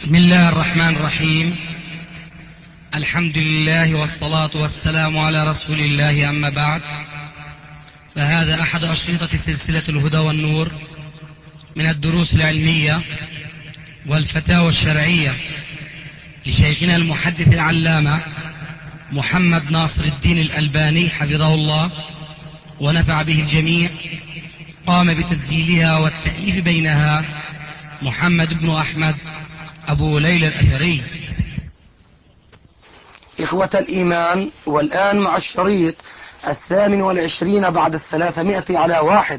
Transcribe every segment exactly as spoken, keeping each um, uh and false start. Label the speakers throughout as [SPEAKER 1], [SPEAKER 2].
[SPEAKER 1] بسم الله الرحمن الرحيم. الحمد لله والصلاة والسلام على رسول الله، أما بعد، فهذا أحد أشرطة سلسلة الهدى والنور من الدروس العلمية والفتاوى الشرعية لشيخنا المحدث العلامة محمد ناصر الدين الألباني حفظه الله ونفع به الجميع. قام بتسجيلها والتأليف بينها محمد بن أحمد أبو ليلى الأثري.
[SPEAKER 2] إخوة الإيمان، والآن مع الشريط الثامن والعشرين بعد الثلاثمائة على واحد.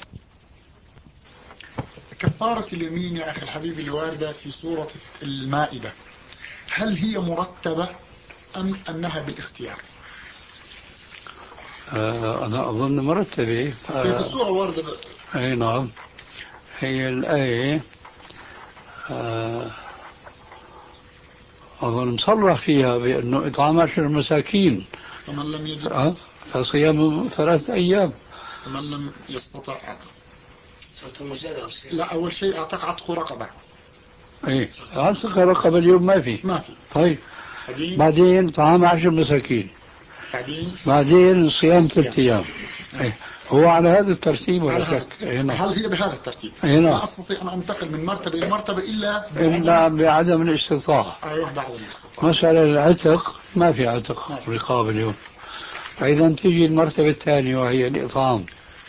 [SPEAKER 3] كفارة اليمين يا أخي الحبيب الواردة في سورة المائدة، هل هي مرتبة أم أنها بالاختيار؟
[SPEAKER 4] آه أنا أظن مرتبة.
[SPEAKER 3] آه في السورة واردة.
[SPEAKER 4] أي نعم، هي الآية آه أظن مصرح فيها بأنه إطعام عشر مساكين،
[SPEAKER 3] فمن لم يجد
[SPEAKER 4] آه فصيام ثلاثة أيام.
[SPEAKER 3] فمن لم يستطع لا، أول شيء أعتق عتق رقبة.
[SPEAKER 4] إيه، عتق رقبة اليوم ما في
[SPEAKER 3] ما في
[SPEAKER 4] طيب.
[SPEAKER 3] بعدين
[SPEAKER 4] بعدين طعام عشر مساكين،
[SPEAKER 3] بعدين
[SPEAKER 4] بعدين صيام ثلاثة أيام. إيه، هو على هذا الترتيب ولا شك.
[SPEAKER 3] هل هي بهذا الترتيب؟
[SPEAKER 4] ما
[SPEAKER 3] أستطيع أن أنتقل من مرتبة إلى مرتبة إلا
[SPEAKER 4] إلا بعدم الاستطاعة.
[SPEAKER 3] أيوه، بعدم الاستطاعة.
[SPEAKER 4] مسألة العتق، ما في عتق رقاب اليوم، فإذا تيجي المرتبة الثانية وهي الإطعام.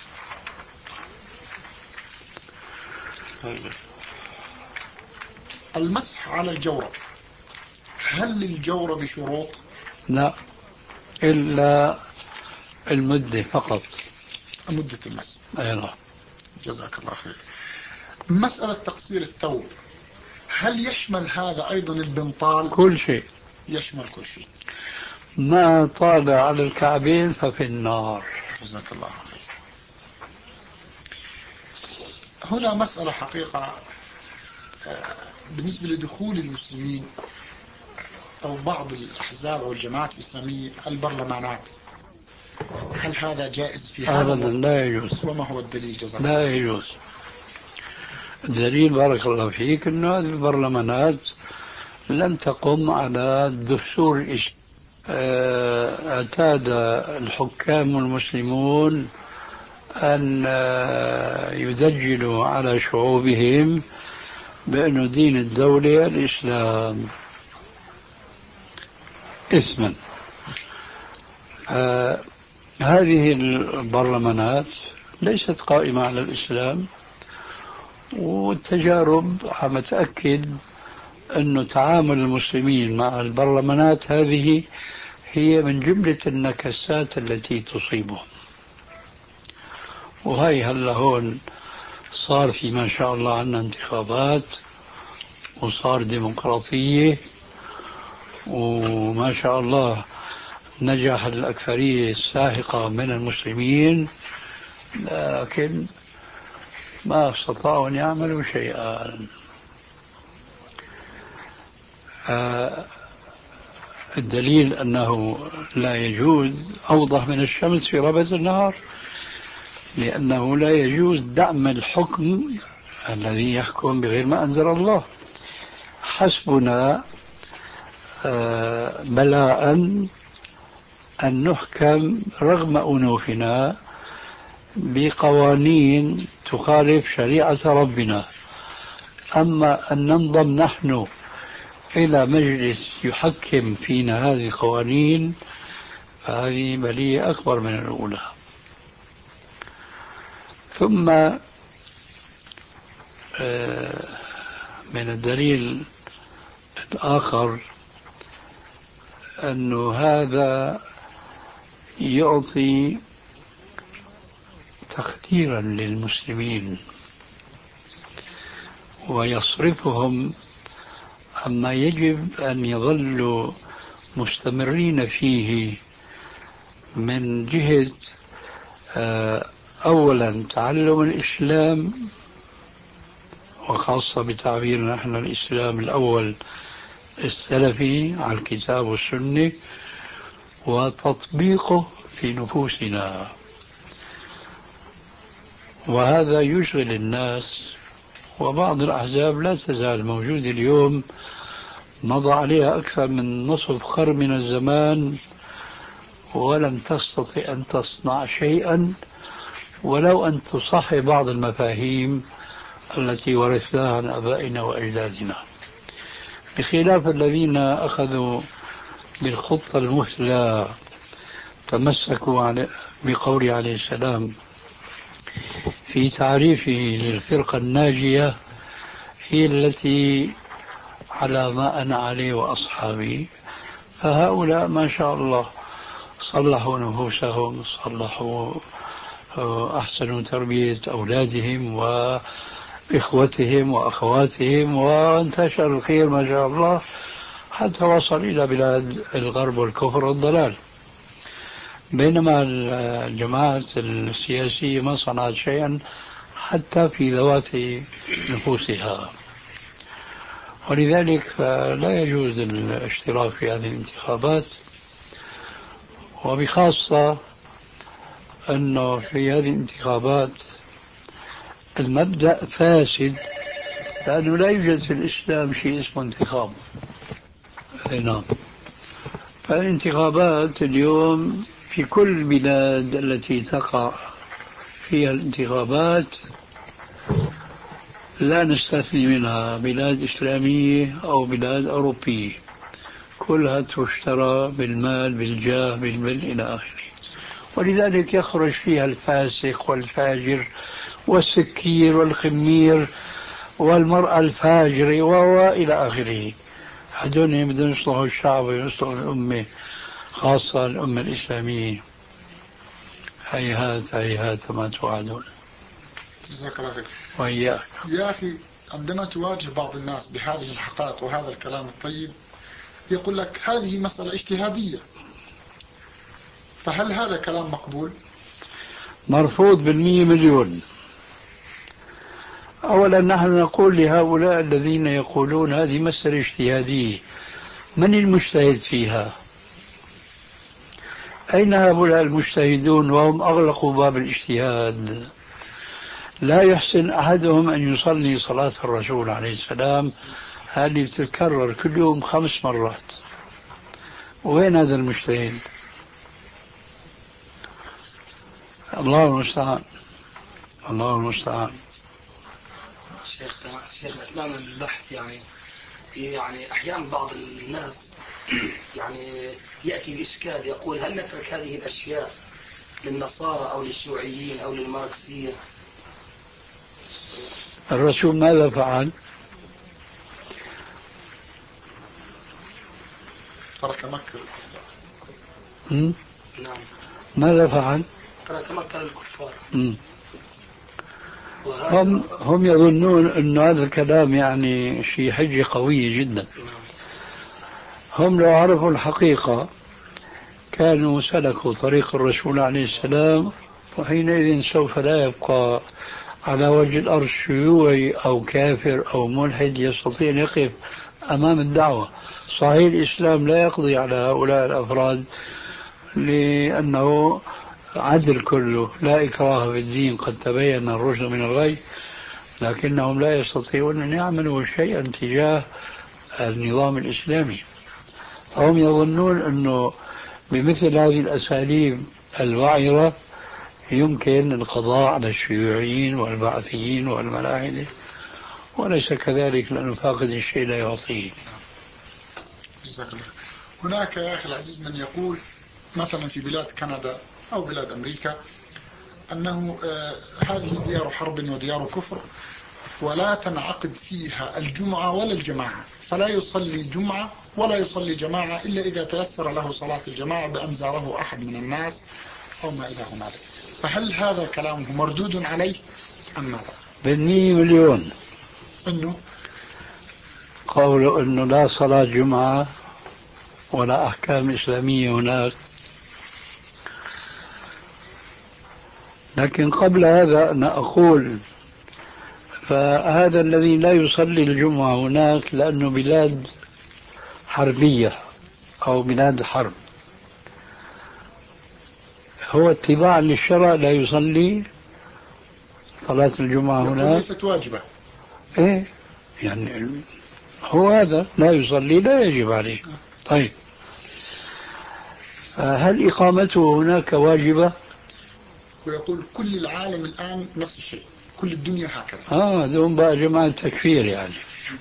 [SPEAKER 3] المسح على الجورب، هل للجورب شروط؟
[SPEAKER 4] لا، إلا المدة فقط،
[SPEAKER 3] مدة المسح.
[SPEAKER 4] أيضا.
[SPEAKER 3] جزاك الله خير. مسألة تقصير الثوب، هل يشمل هذا أيضا البنطال؟
[SPEAKER 4] كل شيء،
[SPEAKER 3] يشمل كل شيء.
[SPEAKER 4] ما طال على الكعبين ففي النار.
[SPEAKER 3] جزاك الله خير. هنا مسألة حقيقة بالنسبة لدخول المسلمين أو بعض الأحزاب أو الجماعات الإسلامية البرلمانات، هل هذا جائز في هذا؟
[SPEAKER 4] أبدا لا يجوز.
[SPEAKER 3] وما هو الدليل؟ جزاك
[SPEAKER 4] الله. لا يجوز. الدليل بارك الله فيك أن هذه البرلمانات لم تقم على الدستور الإسلامي. اعتاد الحكام المسلمون أن يدجلوا على شعوبهم بأن دين الدولة الإسلام اسما. آه هذه البرلمانات ليست قائمة على الإسلام، والتجارب عم تأكد أن تعامل المسلمين مع البرلمانات هذه هي من جملة النكسات التي تصيبهم. وهي هلا هون صار في ما شاء الله عنا انتخابات، وصار ديمقراطية، وما شاء الله نجح الأكثرية الساحقة من المسلمين، لكن ما استطاعوا أن يعملوا شيئا. آه الدليل أنه لا يجوز أوضح من الشمس في ربة النهار، لأنه لا يجوز دعم الحكم الذي يحكم بغير ما أنزل الله. حسبنا آه بلاء أن نحكم رغم أنوفنا بقوانين تخالف شريعة ربنا، أما أن ننضم نحن إلى مجلس يحكم فينا هذه القوانين فهذه بلية أكبر من الأولى. ثم من الدليل الآخر أن هذا يعطي تخديرا للمسلمين ويصرفهم عما يجب أن يظلوا مستمرين فيه من جهة أولا تعلم الإسلام، وخاصة بتعبيرنا نحن الإسلام الأول السلفي على الكتاب والسنة، وتطبيقه في نفوسنا. وهذا يشغل الناس وبعض الأحزاب لا تزال موجودة اليوم، مضى عليها أكثر من نصف قرن من الزمان ولم تستطع أن تصنع شيئا ولو أن تصحي بعض المفاهيم التي ورثناها عن أبائنا وأجدادنا، بخلاف الذين أخذوا بالخطة المثلى، تمسكوا بقول عليه السلام في تعريفه للفرقة الناجية هي التي على ما أنا عليه وأصحابي. فهؤلاء ما شاء الله صلحوا نفوسهم، صلحوا أحسنوا تربية أولادهم وإخوتهم وأخواتهم، وانتشر الخير ما شاء الله حتى وصل إلى بلاد الغرب والكفر والضلال. بينما الجماعات السياسية ما صنعت شيئا حتى في ذوات نفوسها، ولذلك فلا يجوز الاشتراك في هذه الانتخابات، وبخاصة أنه في هذه الانتخابات المبدأ فاسد، لأنه لا يوجد في الإسلام شيء اسمه انتخاب. نعم. فالانتخابات اليوم في كل البلاد التي تقع فيها الانتخابات لا نستثني منها بلاد إسلامية أو بلاد أوروبية، كلها تشترى بالمال بالجاه بالمال إلى آخره، ولذلك يخرج فيها الفاسق والفاجر والسكير والخمير والمرأة الفاجرة وإلى آخره. هذول بدهم يصلحوا الشعب ويصلحوا الأمة، خاصة الأمة الإسلامية. هيهات هيهات ما توعدون.
[SPEAKER 3] جزاك الله خير.
[SPEAKER 4] وإياك.
[SPEAKER 3] يا أخي، عندما تواجه بعض الناس بهذه الحقائق وهذا الكلام الطيب يقول لك هذه مسألة اجتهادية، فهل هذا كلام مقبول؟
[SPEAKER 4] مرفوض بالمية مليون. أولا نحن نقول لهؤلاء الذين يقولون هذه مسألة اجتهادية، من المجتهد فيها؟ أين هؤلاء المجتهدون وهم أغلقوا باب الاجتهاد؟ لا يحسن أحدهم أن يصلي صلاة الرسول عليه السلام، هذه بتتكرر كل يوم خمس مرات. وين هذا المجتهد؟ الله المستعان، الله المستعان.
[SPEAKER 2] شيخ شيخ أثناء البحث يعني يعني أحيانا بعض الناس يعني يأتي بإشكال يقول هل نترك هذه الأشياء للنصارى أو للشيوعيين أو للماركسية؟
[SPEAKER 4] الرسول ماذا فعل؟
[SPEAKER 3] ترك مكة للكفار.
[SPEAKER 2] نعم.
[SPEAKER 4] ماذا فعل؟
[SPEAKER 2] ترك مكة للكفار.
[SPEAKER 4] هم هم يظنون أن هذا الكلام يعني شيء حجة قوية جدا. هم لو عرفوا الحقيقة كانوا سلكوا طريق الرسول عليه السلام، وحينئذ سوف لا يبقى على وجه الأرض شيوعي أو كافر أو ملحد يستطيع أن يقف أمام الدعوة. صحيح الإسلام لا يقضي على هؤلاء الأفراد لأنه عدل كله، لا إكراه في الدين، قد تبين الرشد من الغي، لكنهم لا يستطيعون أن يعملوا شيئا تجاه النظام الإسلامي. فهم يظنون أنه بمثل هذه الأساليب الوعرة يمكن القضاء على الشيوعيين والبعثيين والملاحدة، وليس كذلك، لأنه فاقد الشيء لا يعطيه.
[SPEAKER 3] جزاك الله. هناك يا أخي العزيز من يقول مثلا في بلاد كندا أو بلاد أمريكا أنه آه هذه ديار حرب وديار كفر، ولا تنعقد فيها الجمعة ولا الجماعة، فلا يصلي جمعة ولا يصلي جماعة إلا إذا تيسر له صلاة الجماعة بأن زاره أحد من الناس أو ما إلى ذلك. فهل هذا كلامه مردود عليه أم ماذا؟
[SPEAKER 4] بالمية مليون.
[SPEAKER 3] إنه
[SPEAKER 4] قوله أنه لا صلاة جمعة ولا أحكام إسلامية هناك. لكن قبل هذا أنا أقول فهذا الذي لا يصلي الجمعة هناك لأنه بلاد حربية أو بلاد حرب، هو اتباعا للشرع لا يصلي صلاة الجمعة هناك.
[SPEAKER 3] ليست واجبة.
[SPEAKER 4] إيه يعني هو هذا لا يصلي لا يجب عليه. طيب هل إقامته هناك واجبة؟
[SPEAKER 3] ويقول كل العالم الآن نفس الشيء، كل الدنيا هكذا.
[SPEAKER 4] آه دون بقى جماعة تكفير يعني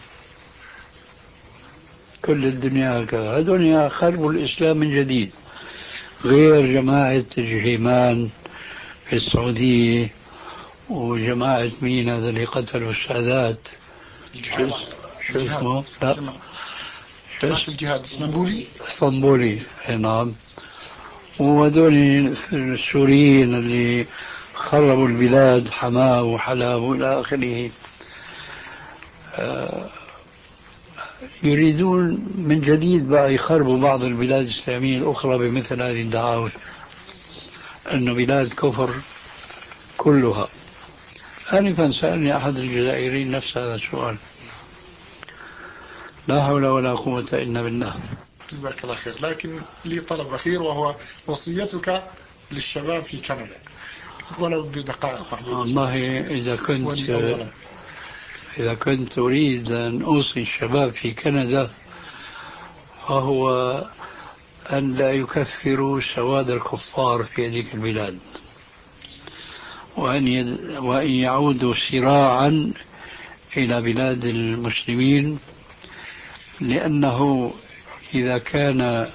[SPEAKER 4] كل الدنيا هكذا، هذول خربوا الإسلام من جديد، غير جماعة الجهيمان في السعودية وجماعة مين هذا اللي قتلوا السادات، شو شو اسمه؟ لا
[SPEAKER 3] جماعة الجهاد الاسطنبولي.
[SPEAKER 4] اسطنبولي نعم. وهذول السوريين اللي خربوا البلاد، حماه وحلب والى اخره. يريدون من جديد بقى يخربوا بعض البلاد الإسلامية الأخرى بمثل هذه الدعاوى أنه بلاد كفر كلها. آنفا سألني أحد الجزائريين نفس هذا السؤال. لا حول ولا قوة إلا بالله.
[SPEAKER 3] جزاك الله خير. لكن لي طلب أخير وهو وصيتك للشباب في كندا ولو بدقائق محدودة.
[SPEAKER 4] والله إذا كنت إذا كنت أريد أن أوصي الشباب في كندا فهو أن لا يكثروا سواد الكفار في هذه البلاد، وأن, يد... وأن يعودوا سراعا إلى بلاد المسلمين، لأنه إذا كان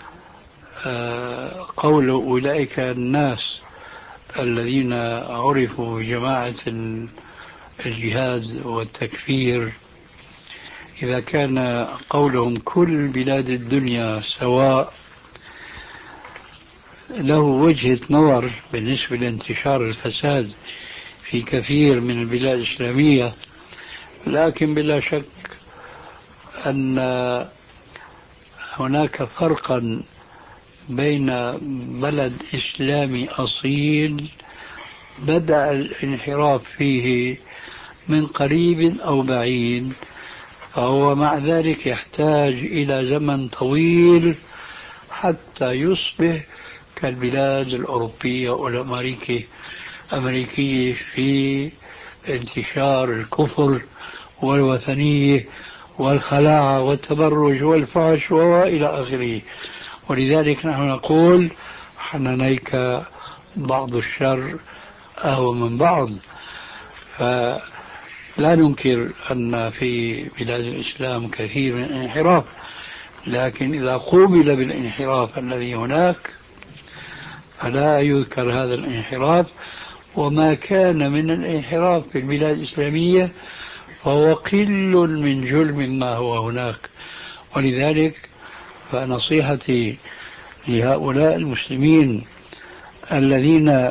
[SPEAKER 4] قول أولئك الناس الذين عرفوا بجماعة الجهاد والتكفير، إذا كان قولهم كل بلاد الدنيا سواء، له وجهة نظر بالنسبة لانتشار الفساد في كثير من البلاد الإسلامية، لكن بلا شك أن هناك فرقا بين بلد إسلامي أصيل بدأ الانحراف فيه من قريب أو بعيد، فهو مع ذلك يحتاج إلى زمن طويل حتى يصبح كالبلاد الأوروبية والأمريكية أمريكية في انتشار الكفر والوثنية والخلاعة والتبرج والفحش وإلى آخره. ولذلك نحن نقول حنانيك بعض الشر أهون من بعض. فلا ننكر أن في بلاد الإسلام كثير من الانحراف، لكن إذا قوبل بالانحراف الذي هناك فلا يذكر هذا الانحراف، وما كان من الانحراف في البلاد الإسلامية فهو قل من جل ما هو هناك. ولذلك فنصيحتي لهؤلاء المسلمين الذين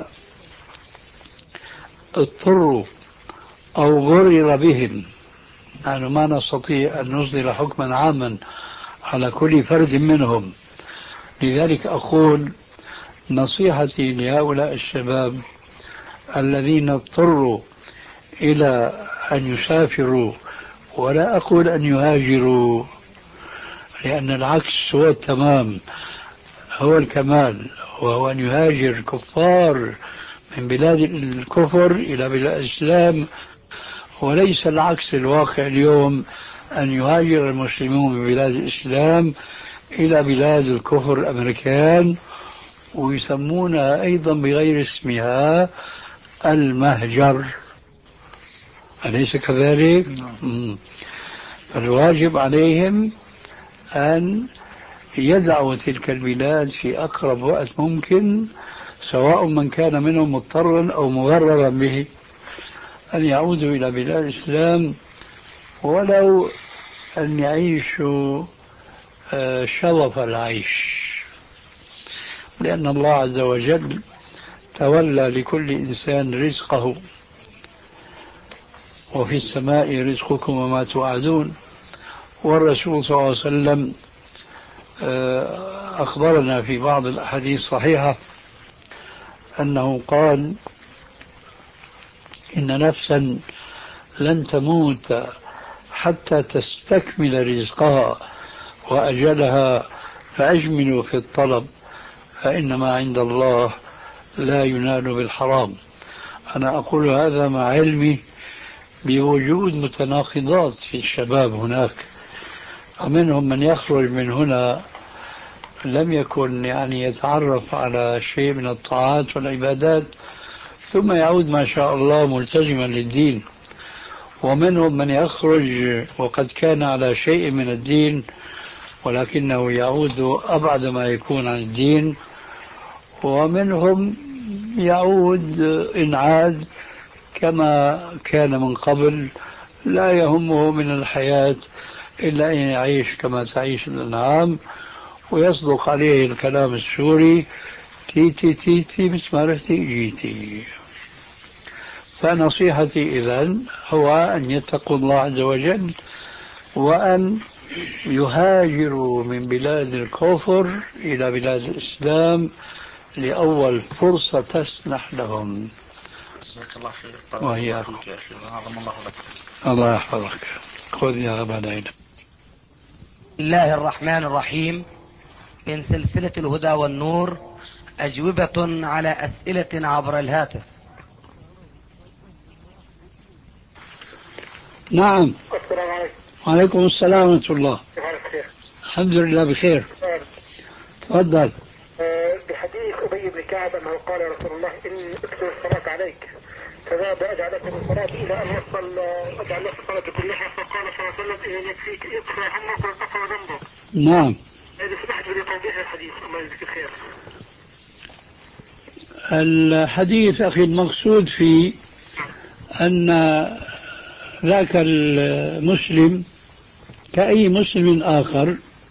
[SPEAKER 4] اضطروا أو غرر بهم، نحن ما نستطيع أن نصدر حكما عاما على كل فرد منهم، لذلك أقول نصيحتي لهؤلاء الشباب الذين اضطروا إلى أن يسافروا، ولا أقول أن يهاجروا لأن العكس هو التمام هو الكمال، وهو أن يهاجر كفار من بلاد الكفر إلى بلاد الإسلام، وليس العكس الواقع اليوم أن يهاجر المسلمون من بلاد الإسلام إلى بلاد الكفر الأمريكان، ويسمونها أيضا بغير اسمها المهجر، أليس كذلك؟ فالواجب عليهم أن يدعوا تلك البلاد في أقرب وقت ممكن، سواء من كان منهم مضطرا أو مغررا به، أن يعودوا إلى بلاد الإسلام ولو أن يعيشوا شرف العيش، لأن الله عز وجل تولى لكل إنسان رزقه، وفي السماء رزقكم وما توعدون. والرسول صلى الله عليه وسلم أخبرنا في بعض الأحاديث الصحيحة أنه قال إن نفسا لن تموت حتى تستكمل رزقها وأجلها، فأجملوا في الطلب فإنما عند الله لا ينال بالحرام. أنا أقول هذا مع علمي بوجود متناقضات في الشباب هناك. ومنهم من يخرج من هنا لم يكن يعني يتعرف على شيء من الطاعات والعبادات ثم يعود ما شاء الله ملتزما للدين، ومنهم من يخرج وقد كان على شيء من الدين ولكنه يعود أبعد ما يكون عن الدين، ومنهم يعود إن عاد كما كان من قبل لا يهمه من الحياة إلا أن يعيش كما تعيش الأنعام، ويصدق عليه الكلام السوري تي تي تي تي مثل ما رحتي جيتي. فنصيحتي إذن هو أن يتقوا الله عز وجل وأن يهاجروا من بلاد الكفر إلى بلاد الإسلام لأول فرصة تسنح لهم.
[SPEAKER 3] جزاك الله خير.
[SPEAKER 4] وإياكم.
[SPEAKER 3] الله لك.
[SPEAKER 4] الله يحفظك. خذ يا أبا العلم.
[SPEAKER 1] بسم الله الرحمن الرحيم. من سلسلة الهدى والنور، أجوبة على أسئلة عبر الهاتف.
[SPEAKER 4] نعم.
[SPEAKER 5] السلام عليكم.
[SPEAKER 4] وعليكم السلام ورحمة الله.
[SPEAKER 5] كيف حالك شيخ؟
[SPEAKER 4] الحمد لله بخير. تفضل.
[SPEAKER 5] بحديث أبي بن كعب أنه قال يا رسول الله إني أكثر الصلاة عليك فذهب أجعلك بالصلاة إلى أن وصل أجعل لك الصلاة كلها، فقال صلى الله عليه وسلم إن يكفيك يكفى همك ويكفى ذنبك.
[SPEAKER 4] نعم.
[SPEAKER 5] إذا سمحت بتوضيح الحديث الله يجزيك خير.
[SPEAKER 4] الحديث أخي المقصود فيه أن ذاك المسلم كأي مسلم آخر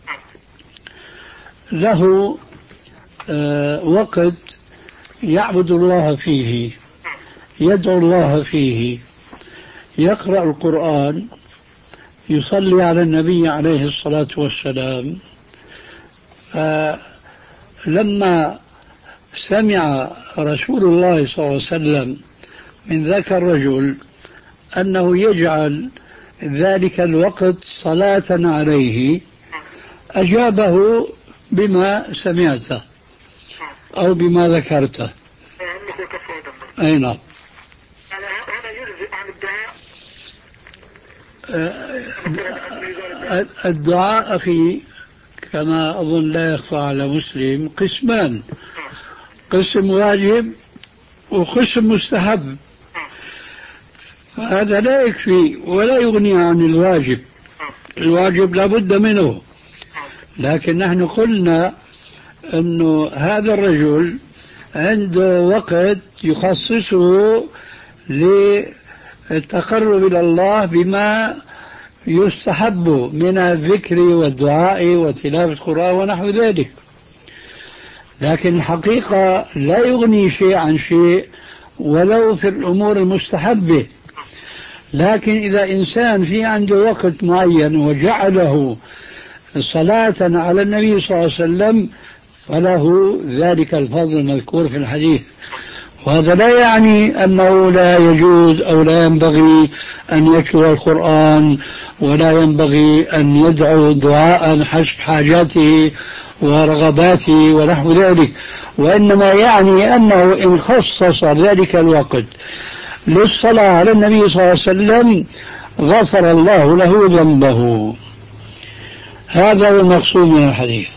[SPEAKER 4] له وقت يعبد الله فيه، يدعو الله فيه، يقرأ القرآن، يصلي على النبي عليه الصلاة والسلام. فلما سمع رسول الله صلى الله عليه وسلم من ذاك الرجل أنه يجعل ذلك الوقت صلاة عليه أجابه بما سمعته أو بما ذكرته. أي نعم.
[SPEAKER 5] هذا يجزئ عن الدعاء.
[SPEAKER 4] الدعاء أخي كما أظن لا يخفى على مسلم قسمان، قسم واجب وقسم مستحب، فهذا لا يكفي ولا يغني عن الواجب. الواجب لابد منه، لكن نحن قلنا أنه هذا الرجل عنده وقت يخصصه للتقرب إلى الله بما يستحب من الذكر والدعاء وتلاوة القرآن ونحو ذلك، لكن الحقيقة لا يغني شيء عن شيء ولو في الأمور المستحبة. لكن إذا إنسان في عنده وقت معين وجعله صلاة على النبي صلى الله عليه وسلم فله ذلك الفضل المذكور في الحديث. وهذا لا يعني أنه لا يجوز أو لا ينبغي أن يتلو القرآن ولا ينبغي أن يدعو دعاء حسب حاجاته ورغباته ونحو ذلك، وإنما يعني أنه إن خصص ذلك الوقت للصلاة على النبي صلى الله عليه وسلم غفر الله له ذنبه. هذا هو المقصود من الحديث.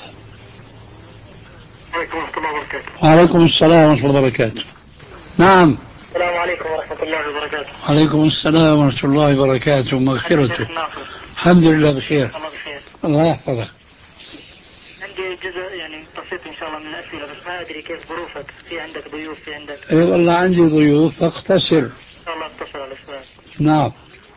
[SPEAKER 4] وعليكم السلام ورحمة الله وبركاته. نعم.
[SPEAKER 5] السلام عليكم ورحمة الله وبركاته.
[SPEAKER 4] وعليكم السلام ورحمة الله وبركاته ومغفرته. الحمد لله بخير.
[SPEAKER 5] الله بخير.
[SPEAKER 4] الله يحفظك.
[SPEAKER 5] عندي جزء يعني بسيط إن شاء الله من الأسئلة، بس ما أدري كيف ظروفك، في عندك ضيوف في عندك؟
[SPEAKER 4] اي والله عندي ضيوف فاقتصر.
[SPEAKER 5] إن شاء الله اقتصر على السؤال.
[SPEAKER 4] نعم.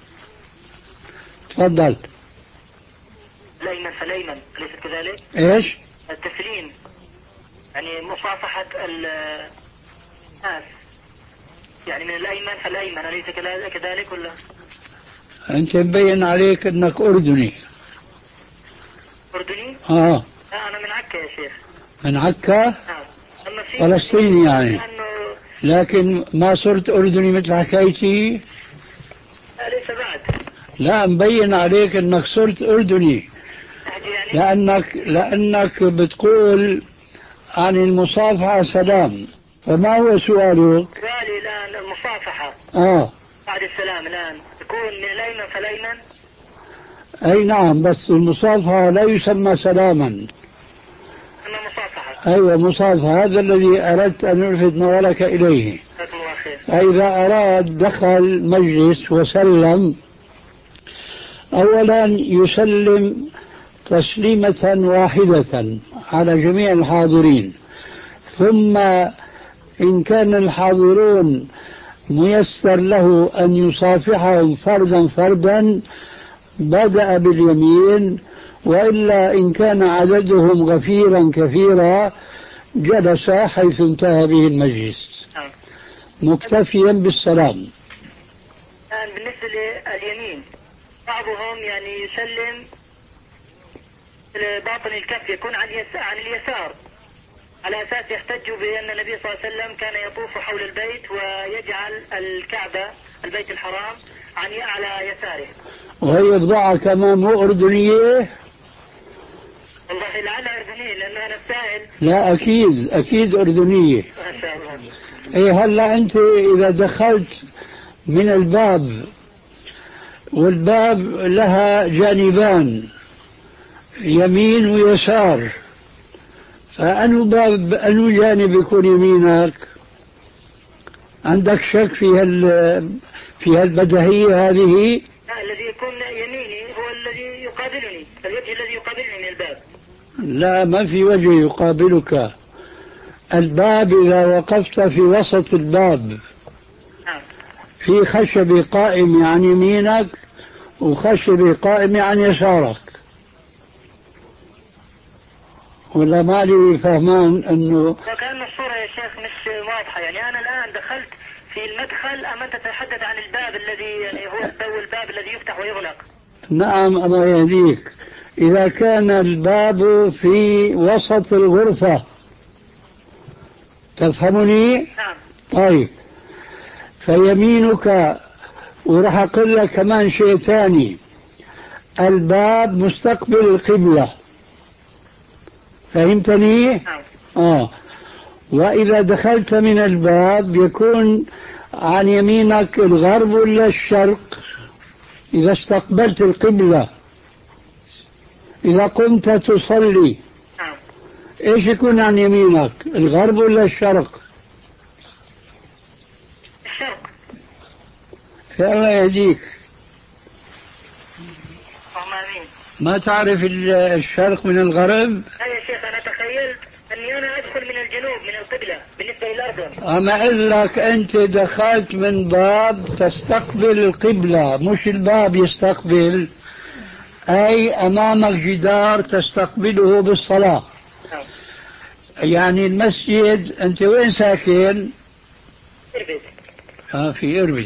[SPEAKER 4] تفضل.
[SPEAKER 5] الأيمن فالأيمن أليس كذلك؟
[SPEAKER 4] ايش؟
[SPEAKER 5] التسليم يعني مصافحة الناس يعني من الأيمن فالأيمن أليس كذلك ولا؟
[SPEAKER 4] أنت مبين عليك أنك أردني.
[SPEAKER 5] أردني؟
[SPEAKER 4] آه.
[SPEAKER 5] لا أنا من عكا يا شيخ.
[SPEAKER 4] من عكا؟
[SPEAKER 5] آه.
[SPEAKER 4] فلسطيني يعني.
[SPEAKER 5] لأنه...
[SPEAKER 4] لكن ما صرت أردني مثل حكايتي؟
[SPEAKER 5] لا ليس بعد.
[SPEAKER 4] لا مبين عليك أنك صرت أردني
[SPEAKER 5] يعني...
[SPEAKER 4] لأنك لأنك بتقول عن المصافحة سلام، فما هو سؤالك؟
[SPEAKER 5] سؤالي الآن المصافحة.
[SPEAKER 4] آه.
[SPEAKER 5] بعد السلام الآن يكون من الأيمن فالأيمن؟
[SPEAKER 4] أي نعم، بس المصافحة لا يسمى سلاما.
[SPEAKER 5] أما مصافحة.
[SPEAKER 4] أيوة مصافحة، هذا الذي أردت أن ألفت نظرك إليه. إذا أراد دخل مجلس وسلم، أولا يسلم تسليمة واحدة على جميع الحاضرين، ثم إن كان الحاضرون ميسر له أن يصافحهم فردا فردا بدأ باليمين، وإلا إن كان عددهم غفيرا كثيرا جلس حيث انتهى به المجلس مكتفيا بالسلام.
[SPEAKER 5] الآن بالنسبة لليمين بعضهم يعني يسلم باطن الكف يكون عن اليسار على أساس يحتجوا بأن النبي صلى الله عليه وسلم كان يطوف حول البيت ويجعل الكعبة البيت الحرام عن على يساره.
[SPEAKER 4] وهي بضاعة كمان مو أردنية؟
[SPEAKER 5] والله لعلها أردنية لأن أنا السائل.
[SPEAKER 4] لا أكيد أكيد أردنية.
[SPEAKER 5] ما شاء الله.
[SPEAKER 4] إيه هلا أنت إذا دخلت من الباب والباب لها جانبان يمين ويسار، فأنو باب أنو جانب يكون يمينك؟ عندك شك في هال في هالبديهية هذه؟
[SPEAKER 5] لا، الذي يكون يميني هو الذي يقابلني، الوجه الذي يقابلني من الباب.
[SPEAKER 4] لا، ما في وجه يقابلك. الباب إذا وقفت في وسط الباب في خشب قائم عن يمينك وخشب قائم عن يسارك، ولا مالي فهمان أنه
[SPEAKER 5] وكأن الصورة يا شيخ مش واضحة. يعني أنا الآن دخلت في المدخل أما أنت تتحدث عن الباب الذي يعني هو الباب الذي يفتح ويغلق.
[SPEAKER 4] نعم الله يهديك، إذا كان الباب في وسط الغرفة تفهمني؟
[SPEAKER 5] نعم.
[SPEAKER 4] طيب، فيمينك، وراح أقول لك كمان شيء ثاني، الباب مستقبل القبلة، فهمتني؟
[SPEAKER 5] نعم.
[SPEAKER 4] آه. وإذا دخلت من الباب يكون عن يمينك الغرب ولا الشرق؟ إذا استقبلت القبلة إذا قمت تصلي
[SPEAKER 5] نعم.
[SPEAKER 4] إيش يكون عن يمينك، الغرب ولا الشرق؟
[SPEAKER 5] الشرق.
[SPEAKER 4] يا الله يهديك.
[SPEAKER 5] آمين.
[SPEAKER 4] ما تعرف الشرق من الغرب؟
[SPEAKER 5] لا يا شيخ، أنا تخيلت أني أنا أدخل من الجنوب من القبلة بالنسبة للأردن.
[SPEAKER 4] أما أقول لك أنت دخلت من باب تستقبل القبلة، مش الباب يستقبل، أي أمامك جدار تستقبله بالصلاة.
[SPEAKER 5] نعم.
[SPEAKER 4] يعني المسجد، أنت وين ساكن؟
[SPEAKER 5] إربد.
[SPEAKER 4] آه في إربد.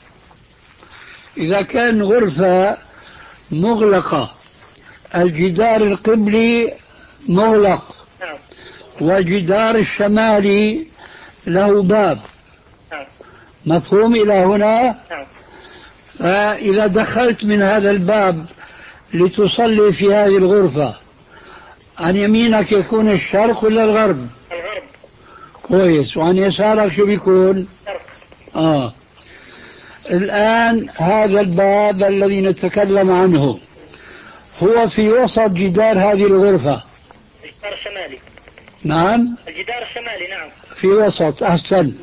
[SPEAKER 4] إذا كان غرفة مغلقة الجدار القبلي مغلق،
[SPEAKER 5] نعم.
[SPEAKER 4] والجدار الشمالي له باب،
[SPEAKER 5] نعم.
[SPEAKER 4] مفهوم إلى هنا؟
[SPEAKER 5] نعم.
[SPEAKER 4] فإذا دخلت من هذا الباب لتصلي في هذه الغرفة عن يمينك يكون الشرق ولا الغرب؟
[SPEAKER 5] الغرب.
[SPEAKER 4] كويس. وعن يسارك شو بيكون؟
[SPEAKER 5] شرق.
[SPEAKER 4] آه. الآن هذا الباب الذي نتكلم عنه هو في وسط جدار هذه الغرفة.
[SPEAKER 5] الجدار الشمالي.
[SPEAKER 4] نعم.
[SPEAKER 5] الجدار الشمالي. نعم.
[SPEAKER 4] في وسط. أحسنت.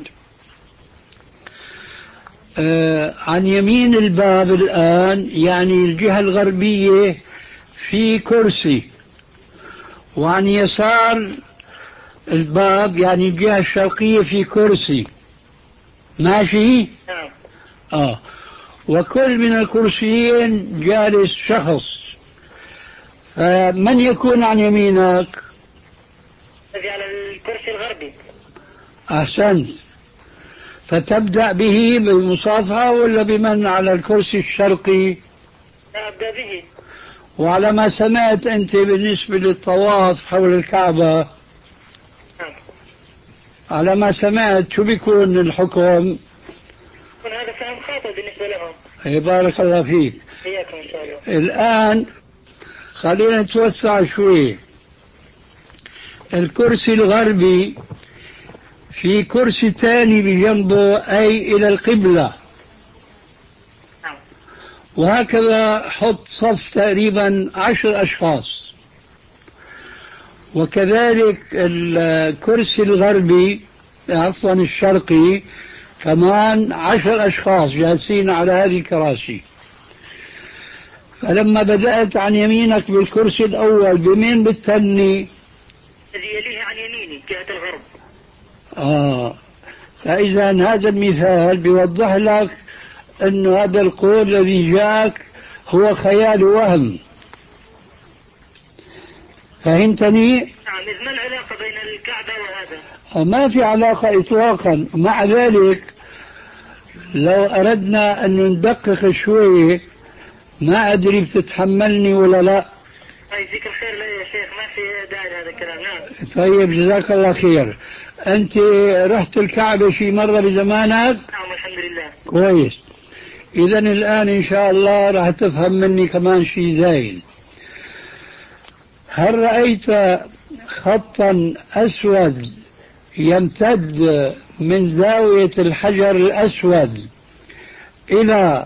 [SPEAKER 4] آه عن يمين الباب الآن يعني الجهة الغربية في كرسي، وعن يسار الباب يعني الجهة الشرقية في كرسي. ماشي؟
[SPEAKER 5] نعم.
[SPEAKER 4] آه. وكل من الكرسيين جالس شخص، فمن يكون عن يمينك؟
[SPEAKER 5] الذي على الكرسي الغربي.
[SPEAKER 4] أحسنت. فتبدأ به بالمصافحة ولا بمن على الكرسي الشرقي؟
[SPEAKER 5] لا، أبدأ به.
[SPEAKER 4] وعلى ما سمعت أنت بالنسبة للطواف حول الكعبة،
[SPEAKER 5] نعم.
[SPEAKER 4] على ما سمعت شو بيكون الحكم؟
[SPEAKER 5] يكون هذا فهم خاطئ بالنسبة لهم.
[SPEAKER 4] إيه بارك الله فيك.
[SPEAKER 5] إياكم إن شاء الله.
[SPEAKER 4] الآن خلينا نتوسع شوي. الكرسي الغربي في كرسي ثاني بجنبه أي إلى القبلة، وهكذا حط صف تقريبا عشر أشخاص، وكذلك الكرسي الغربي عفوا الشرقي كمان عشر أشخاص جالسين على هذه الكراسي. فلما بدأت عن يمينك بالكرسي الأول بمين بالتني؟
[SPEAKER 5] الذي يليه عن يميني جهة الغرب.
[SPEAKER 4] آه فإذا هذا المثال بيوضح لك أن هذا القول الذي جاءك هو خيال وهم. فهمتني؟
[SPEAKER 5] نعم. إذ ما العلاقة بين الكعبة وهذا؟
[SPEAKER 4] ما في علاقة إطلاقا. مع ذلك لو أردنا أن ندقق شوي، ما أدري بتتحملني ولا لا.
[SPEAKER 5] يجزيك الخير. لا يا شيخ ما في داعي لهذا الكلام. نعم.
[SPEAKER 4] طيب جزاك الله خير. أنت رحت الكعبة شي مرة بزمانك؟
[SPEAKER 5] نعم الحمد لله.
[SPEAKER 4] كويس. إذا الآن إن شاء الله راح تفهم مني كمان شيء زايد. هل رأيت خطا أسود يمتد من زاوية الحجر الأسود إلى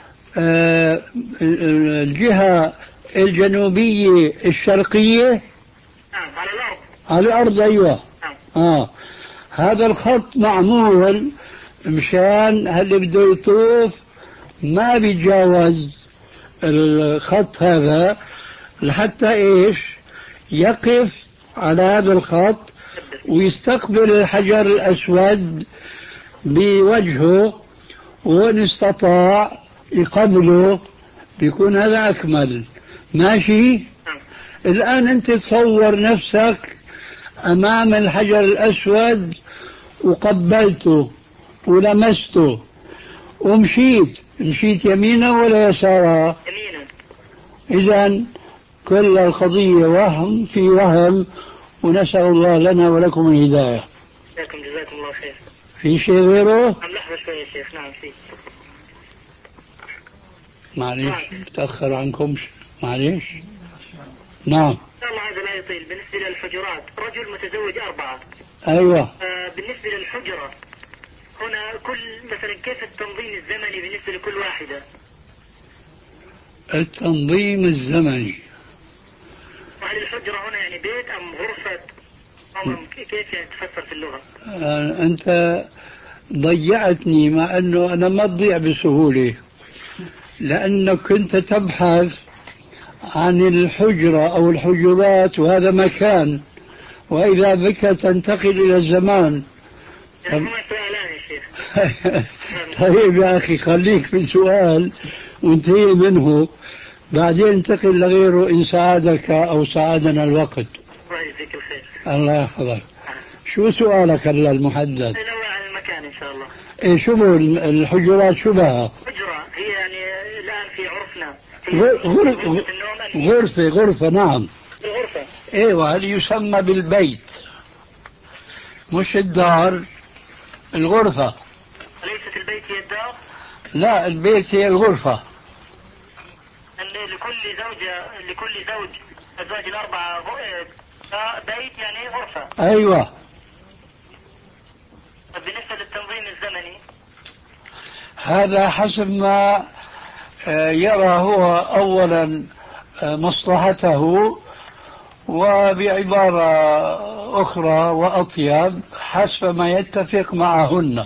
[SPEAKER 4] الجهة الجنوبية الشرقية؟
[SPEAKER 5] نعم على الأرض.
[SPEAKER 4] على الأرض أيوة.
[SPEAKER 5] نعم.
[SPEAKER 4] آه. هذا الخط معمول مشان اللي بده يطوف ما بيتجاوز الخط هذا لحتى إيش يقف على هذا الخط ويستقبل الحجر الأسود بوجهه، وإن استطاع يقبله بيكون هذا أكمل. ماشي؟ الآن أنت تصور نفسك أمام الحجر الأسود وقبلته ولمسته ومشيت مشيت يمينا ولا يسارا؟
[SPEAKER 5] يمينا.
[SPEAKER 4] إذن كل القضية وهم في وهم، ونسأل الله لنا ولكم الهداية.
[SPEAKER 5] جزاكم جزاكم الله خير.
[SPEAKER 4] في شيء غيره؟
[SPEAKER 5] نعم لحظة شوية يا شيخ. نعم في.
[SPEAKER 4] معليش تأخر عنكم. معليش. نعم.
[SPEAKER 5] إن شاء الله هذا لا يطيل. بالنسبة للحجرات، رجل متزوج أربعة.
[SPEAKER 4] أيوة.
[SPEAKER 5] آه بالنسبة للحجرة هنا كل مثلا كيف التنظيم الزمني بالنسبة لكل واحدة؟
[SPEAKER 4] التنظيم الزمني.
[SPEAKER 5] وهل الحجرة هنا يعني بيت أم غرفة أم كيف يعني تفسر في اللغة؟
[SPEAKER 4] آه أنت ضيعتني، مع أنه أنا ما أضيع بسهولة، لأنك كنت تبحث عن الحجرة أو الحجرات وهذا مكان، وإذا بك تنتقل إلى الزمان.
[SPEAKER 5] هما سؤالان يا شيخ.
[SPEAKER 4] طيب يا أخي خليك في سؤال وانتهي منه، بعدين انتقل لغيره إن ساعدك أو ساعدنا الوقت.
[SPEAKER 5] الله يجزيك الخير.
[SPEAKER 4] الله يحفظك. شو سؤالك هلا المحدد؟
[SPEAKER 5] نوع عن المكان إن شاء الله.
[SPEAKER 4] إيه شو الحجرات شو بها؟
[SPEAKER 5] حجرة هي يعني الآن في عرفنا
[SPEAKER 4] غرفة غرفة غرفة نعم.
[SPEAKER 5] الغرفة.
[SPEAKER 4] ايوه هل يسمى بالبيت مش الدار. الغرفة.
[SPEAKER 5] ليست البيت هي الدار؟
[SPEAKER 4] لا البيت هي الغرفة.
[SPEAKER 5] أن لكل زوجة لكل زوج أزواج الأربعة بيت يعني غرفة.
[SPEAKER 4] أيوة.
[SPEAKER 5] بالنسبة للتنظيم الزمني
[SPEAKER 4] هذا حسب ما يرى هو أولا مصلحته، وبعبارة أخرى وأطيب حسب ما يتفق معهن.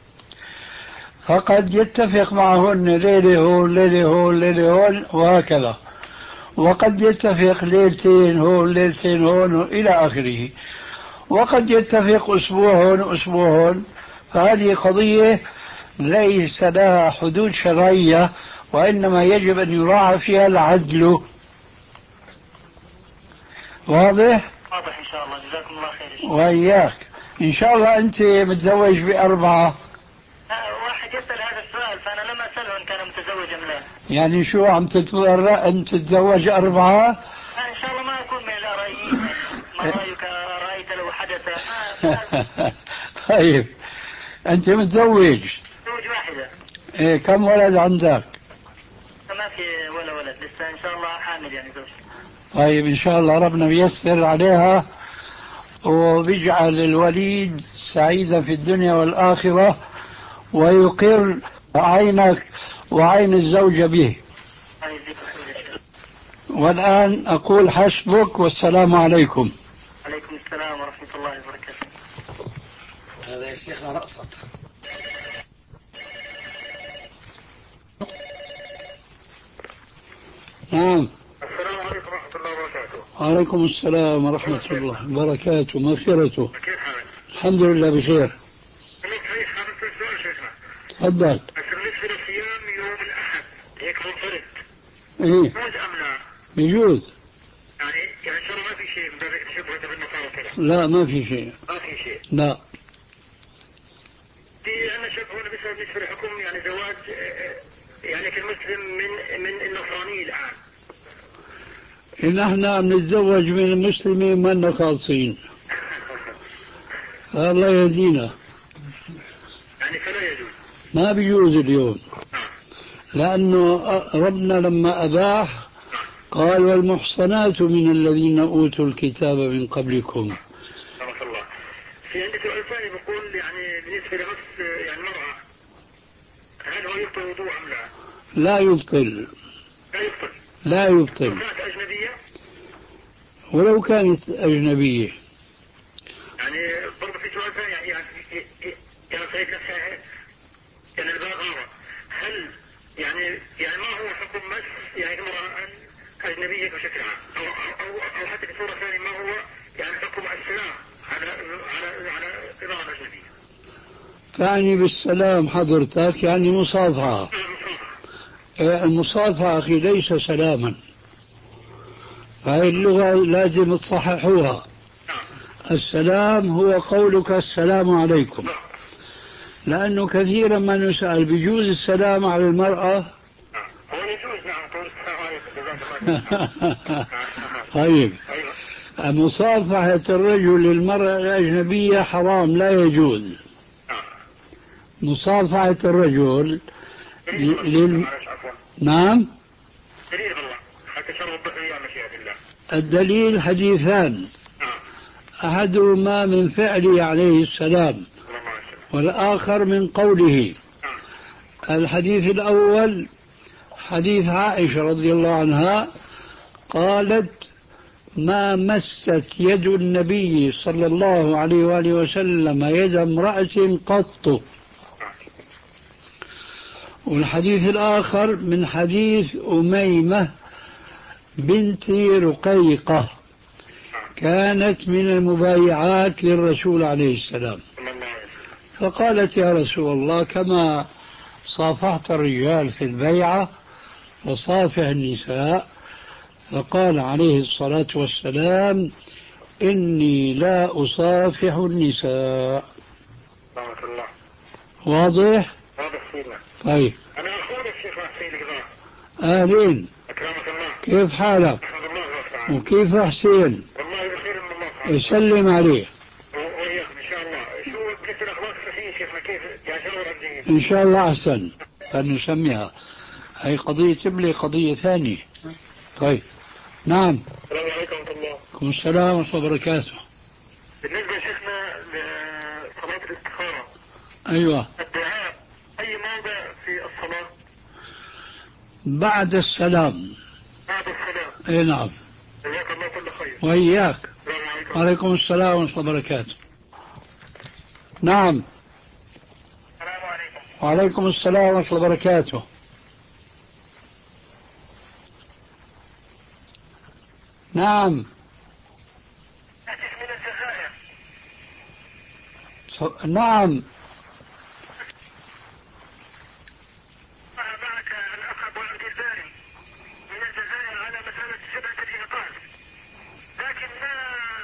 [SPEAKER 4] فقد يتفق معهن ليلة هون ليلة هون ليلة هون وهكذا، وقد يتفق ليلتين هون ليلتين هون إلى آخره، وقد يتفق أسبوع هون أسبوع هون. فهذه قضية ليس لها حدود شرعية، وإنما يجب أن يراعى فيها العدل. واضح؟
[SPEAKER 5] واضح إن شاء الله. جزاكم الله خير.
[SPEAKER 4] وإياك. إن شاء الله أنت متزوج بأربعة.
[SPEAKER 5] واحد يسأل هذا السؤال فأنا لم أسأله إن كان متزوجا أم لا.
[SPEAKER 4] يعني شو عم تتورع أن تتزوج أربعة؟
[SPEAKER 5] إن شاء الله ما أكون من الأرائيين. ما رأيك رأيت لو حدث؟
[SPEAKER 4] طيب أنت متزوج؟
[SPEAKER 5] متزوج واحدة.
[SPEAKER 4] إيه كم ولد عندك؟
[SPEAKER 5] ما في ولا ولد لسه. إن شاء الله حامل يعني زوج.
[SPEAKER 4] طيب إن شاء الله ربنا بيسر عليها وبيجعل الوليد سعيدا في الدنيا والآخرة، ويقر عينك وعين الزوجة به. والآن أقول حسبك والسلام عليكم.
[SPEAKER 5] عليكم السلام ورحمة الله وبركاته.
[SPEAKER 2] هذا يا شيخنا رأفت.
[SPEAKER 4] نعم.
[SPEAKER 5] السلام عليكم ورحمة الله وبركاته.
[SPEAKER 4] وعليكم السلام ورحمة الله وبركاته مغفرته.
[SPEAKER 5] كيف حالك؟
[SPEAKER 4] الحمد لله بخير.
[SPEAKER 5] أنا صحيح هذا السؤال شيخنا.
[SPEAKER 4] تفضل.
[SPEAKER 5] بالنسبة للصيام يوم الأحد هيك هو فرد.
[SPEAKER 4] إيه.
[SPEAKER 5] يجوز أم لا؟
[SPEAKER 4] بيجوز.
[SPEAKER 5] يعني يعني إن شاء الله ما في شيء شبهة بالنصارى كذا.
[SPEAKER 4] لا ما في شيء.
[SPEAKER 5] ما في شيء.
[SPEAKER 4] لا.
[SPEAKER 5] في أنا شبهه بالنسبة للحكم يعني زواج يعني كالمسلم من من النصراني الآن.
[SPEAKER 4] إن احنا بنتزوج من المسلمين ما لنا خالصين. الله يهدينا.
[SPEAKER 5] يعني فلا يجوز.
[SPEAKER 4] ما بيجوز اليوم. لأنه ربنا لما أباح قال والمحصنات من الذين أوتوا الكتاب من قبلكم.
[SPEAKER 5] بارك الله. في عندي سؤال ثاني بقول يعني بالنسبة لمس يعني المرأة هل هو يبطل وضوء أم لا؟
[SPEAKER 4] لا يبطل.
[SPEAKER 5] لا يبطل.
[SPEAKER 4] لا يبطل.
[SPEAKER 5] لو كانت أجنبية؟
[SPEAKER 4] ولو كانت أجنبية.
[SPEAKER 5] يعني برضه في سؤال ثاني يعني يعني يعني سيد نفسها يعني الباغارة هل يعني يعني ما هو حكم مس يعني امرأة أجنبية بشكل عام أو أو أو حتى بصورة ثانية ما هو يعني حكم السلام على على على امرأة أجنبية؟
[SPEAKER 4] تعني بالسلام حضرتك يعني مصافحة. المصافحة أخي ليس سلاما. هاي اللغة لازم تصححوها. السلام هو قولك السلام عليكم. لأنه كثيرا ما نسأل بيجوز السلام على المرأة.
[SPEAKER 5] هو يجوز نعم تقول السلام عليكم.
[SPEAKER 4] طيب مصافحة الرجل للمرأة الأجنبية حرام لا يجوز. مصافحة الرجل لل... نعم.
[SPEAKER 5] دليل الله حتى شرب الضحية مشيئة الله.
[SPEAKER 4] الدليل حديثان أحدهما من فعله عليه السلام والآخر من قوله. الحديث الأول حديث عائشة رضي الله عنها قالت ما مست يد النبي صلى الله عليه وآله وسلم يد امرأة قط. والحديث الآخر من حديث أميمة بنت رقيقة كانت من المبايعات للرسول عليه السلام فقالت يا رسول الله كما صافحت الرجال في البيعة فصافح النساء. فقال عليه الصلاة والسلام إني لا أصافح النساء.
[SPEAKER 5] بارك الله.
[SPEAKER 4] واضح؟
[SPEAKER 5] واضح سيدنا.
[SPEAKER 4] طيب
[SPEAKER 5] أنا أخوك الشيخ حسين القضاء.
[SPEAKER 4] أهلين.
[SPEAKER 5] أكرمك الله.
[SPEAKER 4] كيف حالك؟
[SPEAKER 5] أحمد الله تعالى.
[SPEAKER 4] وكيف حسين؟
[SPEAKER 5] والله بخير من الله تعالى.
[SPEAKER 4] يسلم عليه.
[SPEAKER 5] وإياكم إن شاء الله. شو كيف الأخبار الصحية شيخنا كيف يعني شغل الجيد؟
[SPEAKER 4] إن شاء الله أحسن. فنسميها هي قضية تبلي قضية ثانية. طيب نعم.
[SPEAKER 5] السلام عليكم ورحمة الله.
[SPEAKER 4] وعليكم السلام ورحمة الله وبركاته.
[SPEAKER 5] بالنسبة شيخنا لصلاة الاستخارة.
[SPEAKER 4] أيوة.
[SPEAKER 5] الدعاء أي موضع في الصلاة؟
[SPEAKER 4] بعد السلام.
[SPEAKER 5] بعد السلام.
[SPEAKER 4] اي نعم.
[SPEAKER 5] جزاك الله كل خير.
[SPEAKER 4] وإياك.
[SPEAKER 5] السلام عليكم.
[SPEAKER 4] وعليكم السلام ورحمة الله وبركاته. نعم.
[SPEAKER 5] السلام عليكم.
[SPEAKER 4] وعليكم السلام ورحمة الله وبركاته. نعم.
[SPEAKER 5] من الجزائر.
[SPEAKER 4] نعم.
[SPEAKER 5] معك الأخ أبو عبد الباري من الجزائر على مسألة شبكة الإنقاذ، لكن ما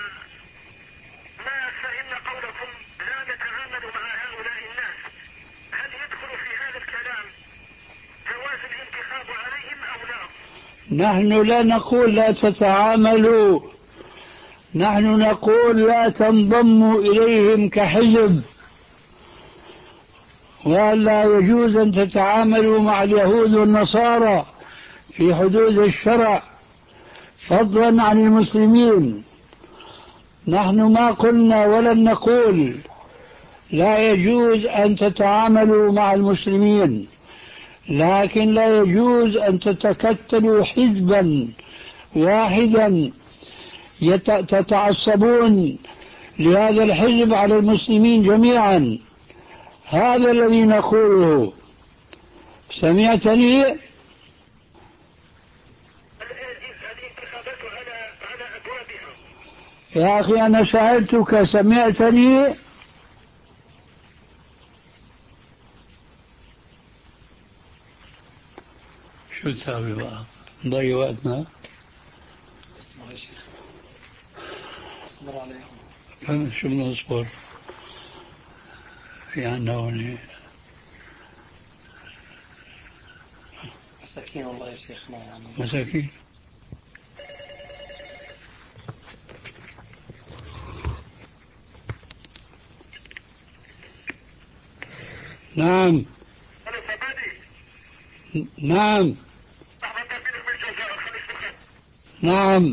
[SPEAKER 5] ما فهمنا قولكم لا نتعامل مع هؤلاء الناس. هل يدخل في هذا الكلام جواز الانتخاب عليهم أو لا؟
[SPEAKER 4] نحن لا نقول لا تتعاملوا، نحن نقول لا تنضموا إليهم كحزب، ولا يجوز أن تتعاملوا مع اليهود والنصارى في حدود الشرع فضلا عن المسلمين. نحن ما قلنا ولن نقول لا يجوز أن تتعاملوا مع المسلمين، لكن لا يجوز أن تتكتلوا حزبا واحدا تتعصبون لهذا الحزب على المسلمين جميعا. هذا الذي نقوله. سمعتني؟ يا أخي أنا سألتك سمعتني؟ شو تساوي بقى؟ نضيع وقتنا؟
[SPEAKER 2] اسمع يا شيخ، اصبر عليهم.
[SPEAKER 4] شو بنصبر؟ في عنا هون
[SPEAKER 2] مساكين والله يا شيخ، ما يعني
[SPEAKER 4] مساكين. نعم نعم نعم.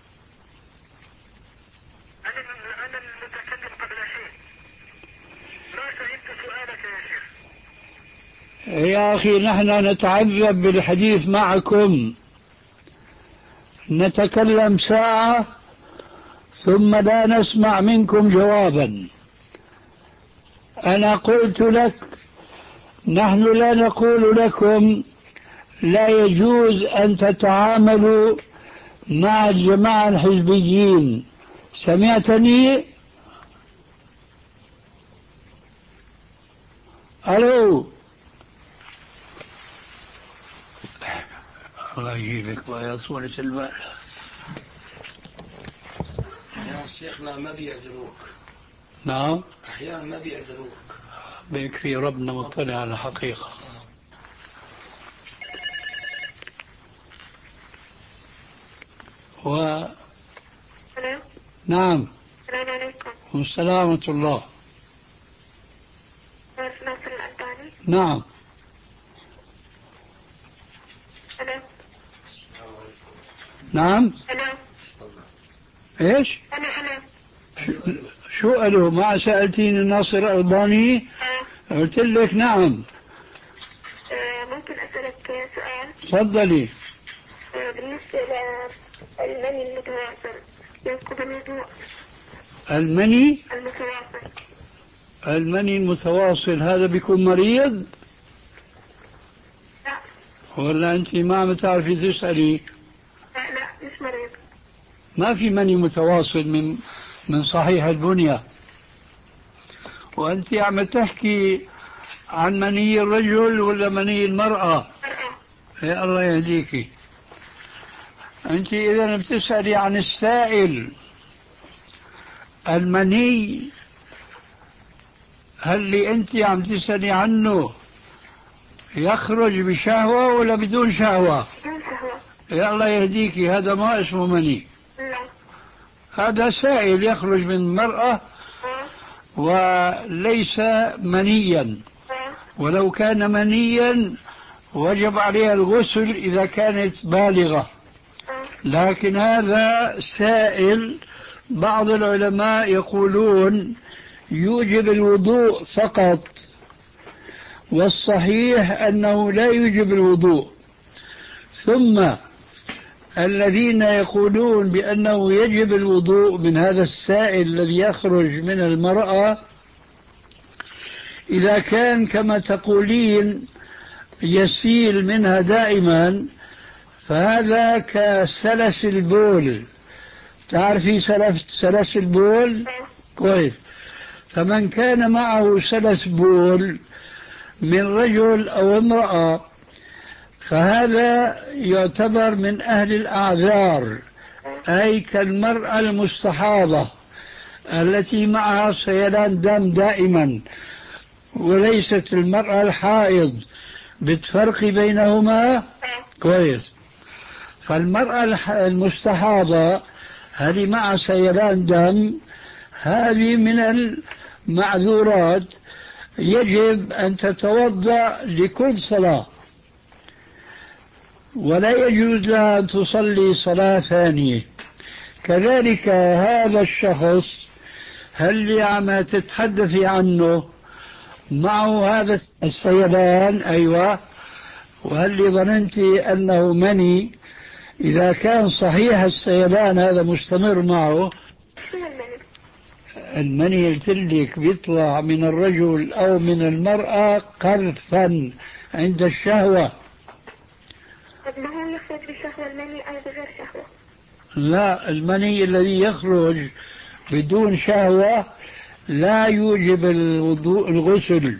[SPEAKER 5] أنا أنا المتكلم قبل حين، ما فهمت سؤالك يا شيخ.
[SPEAKER 4] يا أخي نحن نتعذب بالحديث معكم، نتكلم ساعة ثم لا نسمع منكم جوابا. أنا قلت لك نحن لا نقول لكم لا يجوز أن تتعاملوا مع الجماعة الحزبيين. سمعتني؟ ألو؟ الله يجيبك ويا صورة البال.
[SPEAKER 2] يا شيخنا ما بيعذروك.
[SPEAKER 4] نعم
[SPEAKER 2] أحيانا ما بيعذروك.
[SPEAKER 4] بيكفي ربنا مطلع على الحقيقة. و
[SPEAKER 5] ألو.
[SPEAKER 4] نعم.
[SPEAKER 5] السلام عليكم.
[SPEAKER 4] والسلام ورحمة الله.
[SPEAKER 5] ناصر الألباني.
[SPEAKER 4] نعم.
[SPEAKER 5] ألو.
[SPEAKER 4] نعم.
[SPEAKER 5] ألو.
[SPEAKER 4] ايش؟
[SPEAKER 5] أنا أنا.
[SPEAKER 4] شو قالوا؟ ما سألتيني ناصر الألباني؟
[SPEAKER 5] أه.
[SPEAKER 4] قلت لك نعم.
[SPEAKER 5] أه ممكن أسألك سؤال؟
[SPEAKER 4] تفضلي.
[SPEAKER 5] أه بالنسبة للمني المتواصل ينقض الوضوء.
[SPEAKER 4] المني
[SPEAKER 5] المتواصل.
[SPEAKER 4] المني المتواصل هذا بيكون مريض؟
[SPEAKER 5] لا.
[SPEAKER 4] ولا أنت ما عم تعرفي تسألي؟
[SPEAKER 5] لا لا مش مريض.
[SPEAKER 4] ما في مني متواصل من من صحيح البنية. وأنت عم تحكي عن مني الرجل ولا مني المرأة؟
[SPEAKER 5] مرأة.
[SPEAKER 4] يا الله يهديكي. أنت إذا بتسألي عن السائل المني، هل اللي أنت عم تسألي عنه يخرج بشهوة ولا بدون شهوة؟
[SPEAKER 5] بدون شهوة.
[SPEAKER 4] يا الله يهديكي، هذا ما اسمه مني.
[SPEAKER 5] لا.
[SPEAKER 4] هذا سائل يخرج من المرأة
[SPEAKER 5] أه.
[SPEAKER 4] وليس منيا.
[SPEAKER 5] أه.
[SPEAKER 4] ولو كان منيا وجب عليها الغسل إذا كانت بالغة.
[SPEAKER 5] أه.
[SPEAKER 4] لكن هذا سائل بعض العلماء يقولون يوجب الوضوء فقط، والصحيح أنه لا يوجب الوضوء. ثم الذين يقولون بأنه يجب الوضوء من هذا السائل الذي يخرج من المرأة إذا كان كما تقولين يسيل منها دائما، فهذا كسلس البول. تعرفي سلس البول؟ كويس. فمن كان معه سلس بول من رجل أو امرأة فهذا يعتبر من أهل الأعذار، أي كالمرأة المستحاضة التي معها سيلان دم دائما، وليست المرأة الحائض. بتفرق بينهما؟ كويس. فالمرأة المستحاضة هذه مع سيلان دم، هذه من المعذورات، يجب أن تتوضأ لكل صلاة، ولا يجوز لها أن تصلي صلاة ثانية. كذلك هذا الشخص هل عم تتحدثي عنه معه هذا السيلان؟ أيوة. وهل ظننت أنه مني؟ إذا كان صحيح السيلان هذا مستمر معه.
[SPEAKER 5] شو المني؟
[SPEAKER 4] المني قلت لك بيطلع من الرجل أو من المرأة قذفا عند الشهوة.
[SPEAKER 5] طب ما هو يخرج بشهوة المني أو بغير شهوة؟
[SPEAKER 4] لا، المني الذي يخرج بدون شهوة لا يوجب الوضوء الغسل.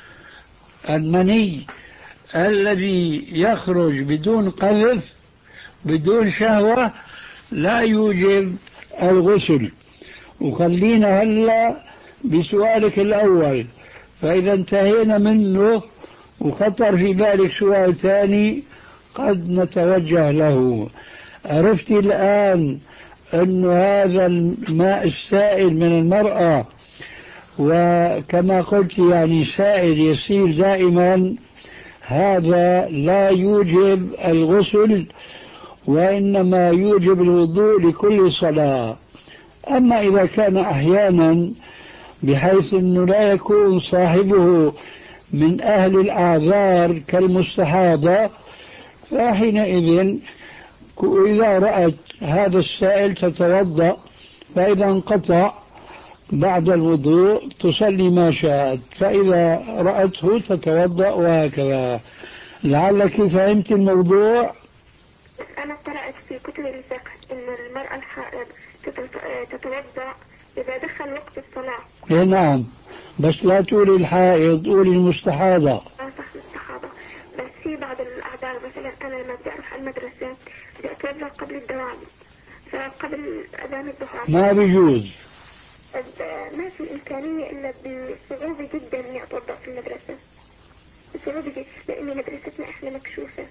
[SPEAKER 4] المني الذي يخرج بدون قذف بدون شهوة لا يوجب الغسل. وخلينا هلا بسؤالك الأول، فإذا انتهينا منه وخطر في بالك سؤال ثاني قد نتوجه له. عرفتي الآن أن هذا الماء السائل من المرأة، وكما قلت يعني سائل يسير دائما، هذا لا يوجب الغسل وإنما يوجب الوضوء لكل صلاة. أما إذا كان أحيانا بحيث أنه لا يكون صاحبه من أهل الأعذار كالمستحاضة، فحينئذ إذا رأت هذا السائل تتوضأ، فإذا انقطع بعد الوضوء تصلي ما شاءت، فإذا رأته تتوضأ، وهكذا. لعلك فهمت الموضوع.
[SPEAKER 5] أنا قرأت في كتب الفقه أن المرأة الحائض تتوضأ إذا دخل وقت الصلاة.
[SPEAKER 4] إيه نعم، بس لا تقولي الحائض، قولي المستحاضة.
[SPEAKER 5] اه صح، المستحاضة. بس في بعض الأعذار، مثلا أنا لما بدي أروح على المدرسة بدي أتوضأ قبل الدوام، فقبل أذان الظهر
[SPEAKER 4] ما بيجوز.
[SPEAKER 5] ما في إمكانية إلا بصعوبة جدا إني أتوضأ في المدرسة، بصعوبة جدا، لأن مدرستنا إحنا مكشوفة.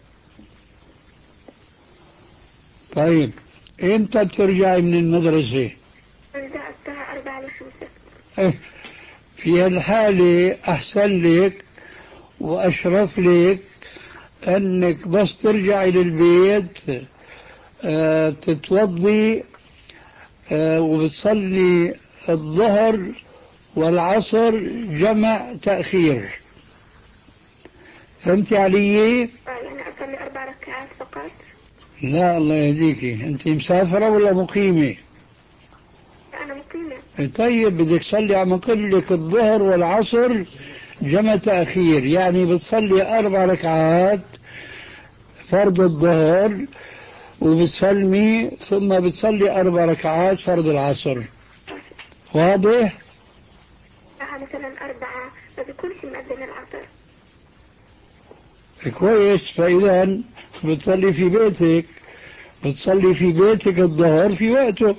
[SPEAKER 4] طيب إمتى بترجعي من المدرسة؟
[SPEAKER 5] برجع الساعة أربعة لخمسة.
[SPEAKER 4] إيه، في هالحالة أحسن لك وأشرف لك أنك بس ترجعي للبيت آه تتوضي آه وبتصلي الظهر والعصر جمع تأخير. فهمتي علي؟
[SPEAKER 5] آه يعني أصلي أربع ركعات فقط.
[SPEAKER 4] لا الله يهديكي، أنت مسافرة ولا مقيمة؟
[SPEAKER 5] أنا مقيمة.
[SPEAKER 4] طيب بدك تصلي عم أقول لك الظهر والعصر جمع تأخير، يعني بتصلي أربع ركعات فرض الظهر وبتسلمي ثم بتصلي أربع ركعات فرض العصر. واضح؟
[SPEAKER 5] الساعة مثلا أربعة ما بيكونش مأذن العصر.
[SPEAKER 4] كويس، فإذا بتصلي في بيتك، بتصلي في بيتك الظهر في وقته.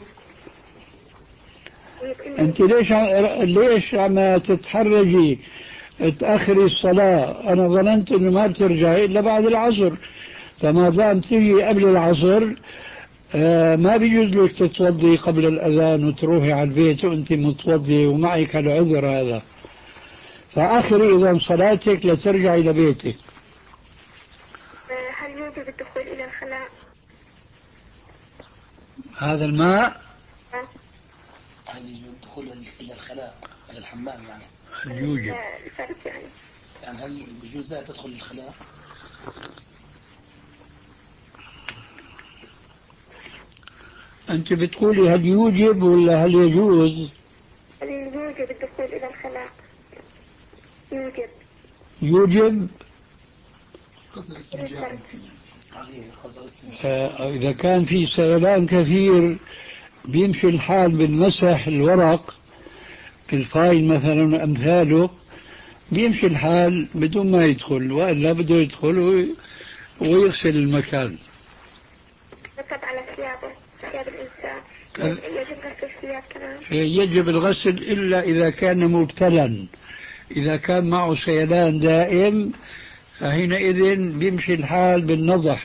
[SPEAKER 4] أنت ليش ليش عم تتحرجي تأخري الصلاة؟ أنا ظننت إنه ما بترجعي إلا بعد العصر، فما دام تيجي قبل العصر آه ما بيجوز لك تتوضي قبل الأذان وتروحي على البيت وأنت متوضي ومعك العذر هذا، فآخري إذا صلاتك لترجعي إلى بيتك.
[SPEAKER 5] هل يوجب الدخول إلى الخلاء؟
[SPEAKER 4] هذا الماء
[SPEAKER 2] هل يجوز الدخول إلى الخلاء إلى الحمام يعني؟
[SPEAKER 4] يوجب
[SPEAKER 5] يعني.
[SPEAKER 2] يعني هل يجوز لا تدخل الخلاء؟
[SPEAKER 4] أنت بتقولي هل يوجب ولا هل يجوز؟
[SPEAKER 5] هل يوجب الدخول إلى الخلاء؟ يوجب
[SPEAKER 4] يوجب
[SPEAKER 2] آه
[SPEAKER 4] إذا كان في سيلان كثير بيمشي الحال بالمسح الورق الفايل مثلا أمثاله، بيمشي الحال بدون ما يدخل، وإلا بده يدخل ويغسل المكان.
[SPEAKER 5] يطلب على ثيابه، ثياب الإنسان يجب غسل الثياب كمان.
[SPEAKER 4] يجب الغسل إلا إذا كان مبتلا، إذا كان معه سيلان دائم فحينئذ بيمشي الحال بالنضح.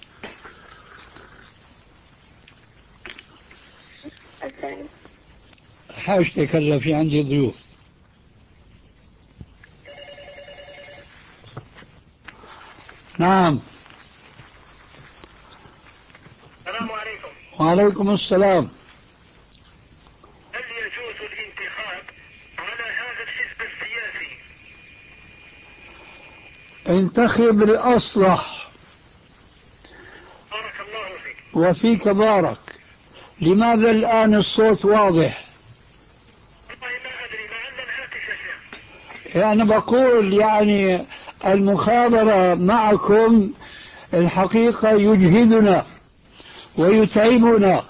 [SPEAKER 5] الثاني
[SPEAKER 4] حاجتك هلا في عندي ضيوف. نعم.
[SPEAKER 5] السلام عليكم.
[SPEAKER 4] وعليكم السلام.
[SPEAKER 5] هل يجوز الانتخاب على هذا الحزب السياسي؟
[SPEAKER 4] انتخب الأصلح.
[SPEAKER 5] بارك الله فيك.
[SPEAKER 4] وفيك بارك. لماذا الآن الصوت واضح؟
[SPEAKER 5] والله ما أدري لعل الهاتف يا شيخ.
[SPEAKER 4] أنا بقول يعني المخابرة معكم الحقيقة يجهدنا ويتعبنا،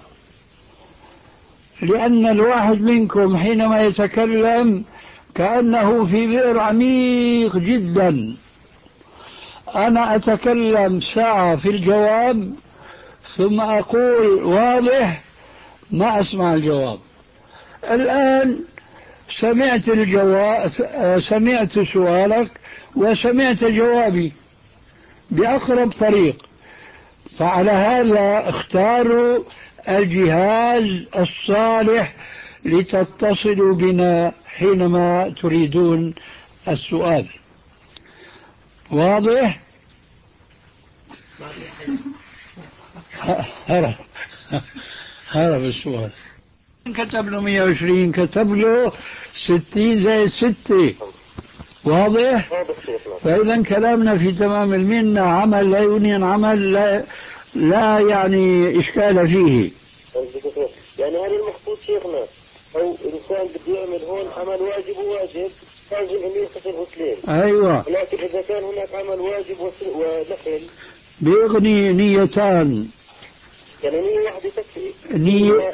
[SPEAKER 4] لأن الواحد منكم حينما يتكلم كأنه في بئر عميق جدا. أنا أتكلم ساعة في الجواب ثم أقول واضح، ما أسمع الجواب. الآن سمعت الجواب، سمعت سؤالك وسمعت جوابي بأقرب طريق، فعلى هذا اختاروا الجهاز الصالح لتتصلوا بنا حينما تريدون السؤال. واضح؟ هرب هرب السؤال. كتب له مئة وعشرين، كتب له ستين زائد ستة. واضح؟ فإذا كلامنا في تمام المنة، عمل لا يونين عمل لا, لا يعني إشكال فيه.
[SPEAKER 5] يعني هذا المقصود شيخنا، أو إنسان بده يعمل هون عمل واجب وواجب لازم أن يغتسل غسلين.
[SPEAKER 4] أيوة.
[SPEAKER 5] لكن إذا كان هناك عمل واجب ونفل
[SPEAKER 4] بيغني نيتان.
[SPEAKER 5] يعني نية واحدة تكفي.
[SPEAKER 4] نية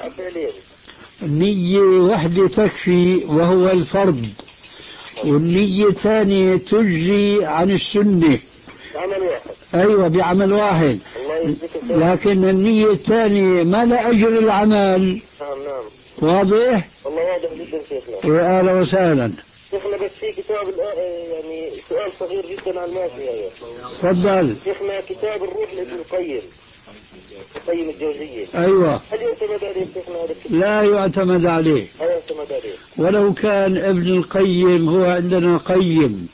[SPEAKER 4] نية واحدة تكفي وهو الفرض، والنية الثانية تجزي عن السنة.
[SPEAKER 5] بعمل واحد.
[SPEAKER 4] أيوة بعمل واحد. لكن النية الثانية ما لا أجر العمل.
[SPEAKER 5] نعم نعم.
[SPEAKER 4] واضح؟
[SPEAKER 5] والله واضح جدا شيخنا.
[SPEAKER 4] يا أهلا وسهلا.
[SPEAKER 5] شيخنا بس في كتاب يعني سؤال صغير جدا عن الماشي. يعني
[SPEAKER 4] تفضل.
[SPEAKER 5] شيخنا كتاب الروح لابن القيم، القيم الجوزية.
[SPEAKER 4] أيوة.
[SPEAKER 5] هل يعتمد عليه شيخنا هذا الكتاب؟
[SPEAKER 4] لا يعتمد عليه.
[SPEAKER 5] لا يعتمد عليه.
[SPEAKER 4] ولو كان ابن القيم هو عندنا قيم،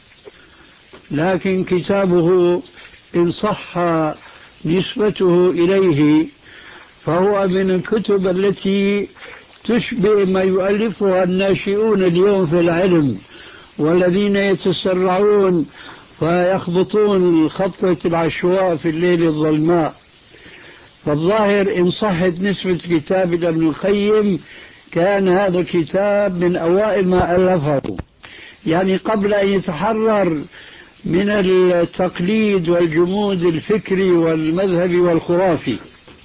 [SPEAKER 4] لكن كتابه إن صح نسبته إليه فهو من الكتب التي تشبه ما يؤلفها الناشئون اليوم في العلم، والذين يتسرعون فيخبطون خطة العشواء في الليل الظلماء. فالظاهر إن صحت نسبة كتاب ابن القيم كان هذا الكتاب من أوائل ما ألفه، يعني قبل أن يتحرر من التقليد والجمود الفكري والمذهبي والخرافي.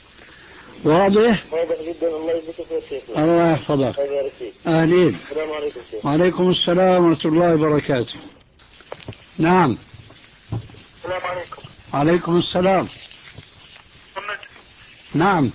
[SPEAKER 4] واضح؟
[SPEAKER 5] واضح جدا. الله يجزيك خير شيخنا.
[SPEAKER 4] الله يحفظك.
[SPEAKER 5] الله يبارك فيك.
[SPEAKER 4] أهلين.
[SPEAKER 5] السلام عليكم شيخ.
[SPEAKER 4] وعليكم السلام ورحمة الله وبركاته. نعم.
[SPEAKER 5] السلام عليكم.
[SPEAKER 4] وعليكم السلام.
[SPEAKER 5] محمد.
[SPEAKER 4] نعم.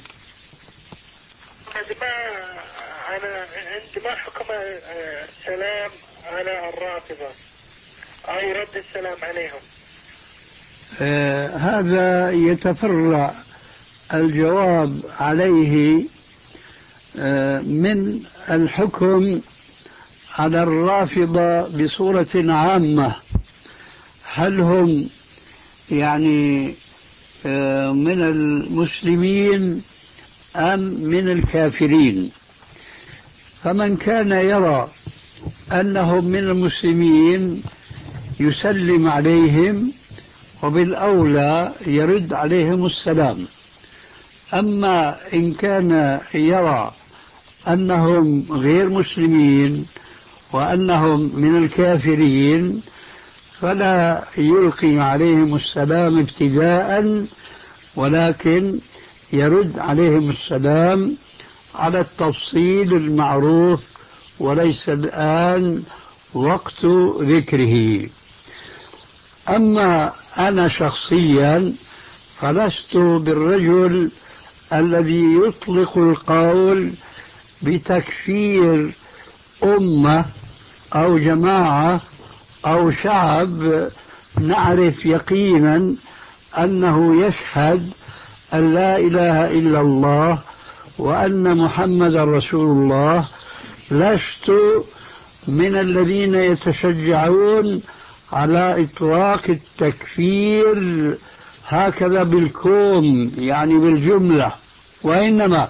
[SPEAKER 5] ما أنا عندي ما حكم السلام على الرافضة أو رد السلام عليهم؟
[SPEAKER 4] آه هذا يتفرع الجواب عليه آه من الحكم على الرافضة بصورة عامة. هل هم يعني آه من المسلمين أم من الكافرين؟ فمن كان يرى أنهم من المسلمين يسلم عليهم، وبالأولى يرد عليهم السلام. أما إن كان يرى أنهم غير مسلمين وأنهم من الكافرين فلا يلقي عليهم السلام ابتداء، ولكن يرد عليهم السلام على التفصيل المعروف، وليس الآن وقت ذكره. أما أنا شخصيا فلست بالرجل الذي يطلق القول بتكفير أمة أو جماعة أو شعب نعرف يقينا أنه يشهد أن لا إله إلا الله وأن محمد رسول الله. لست من الذين يتشجعون على إطلاق التكفير هكذا بالكوم، يعني بالجملة، وإنما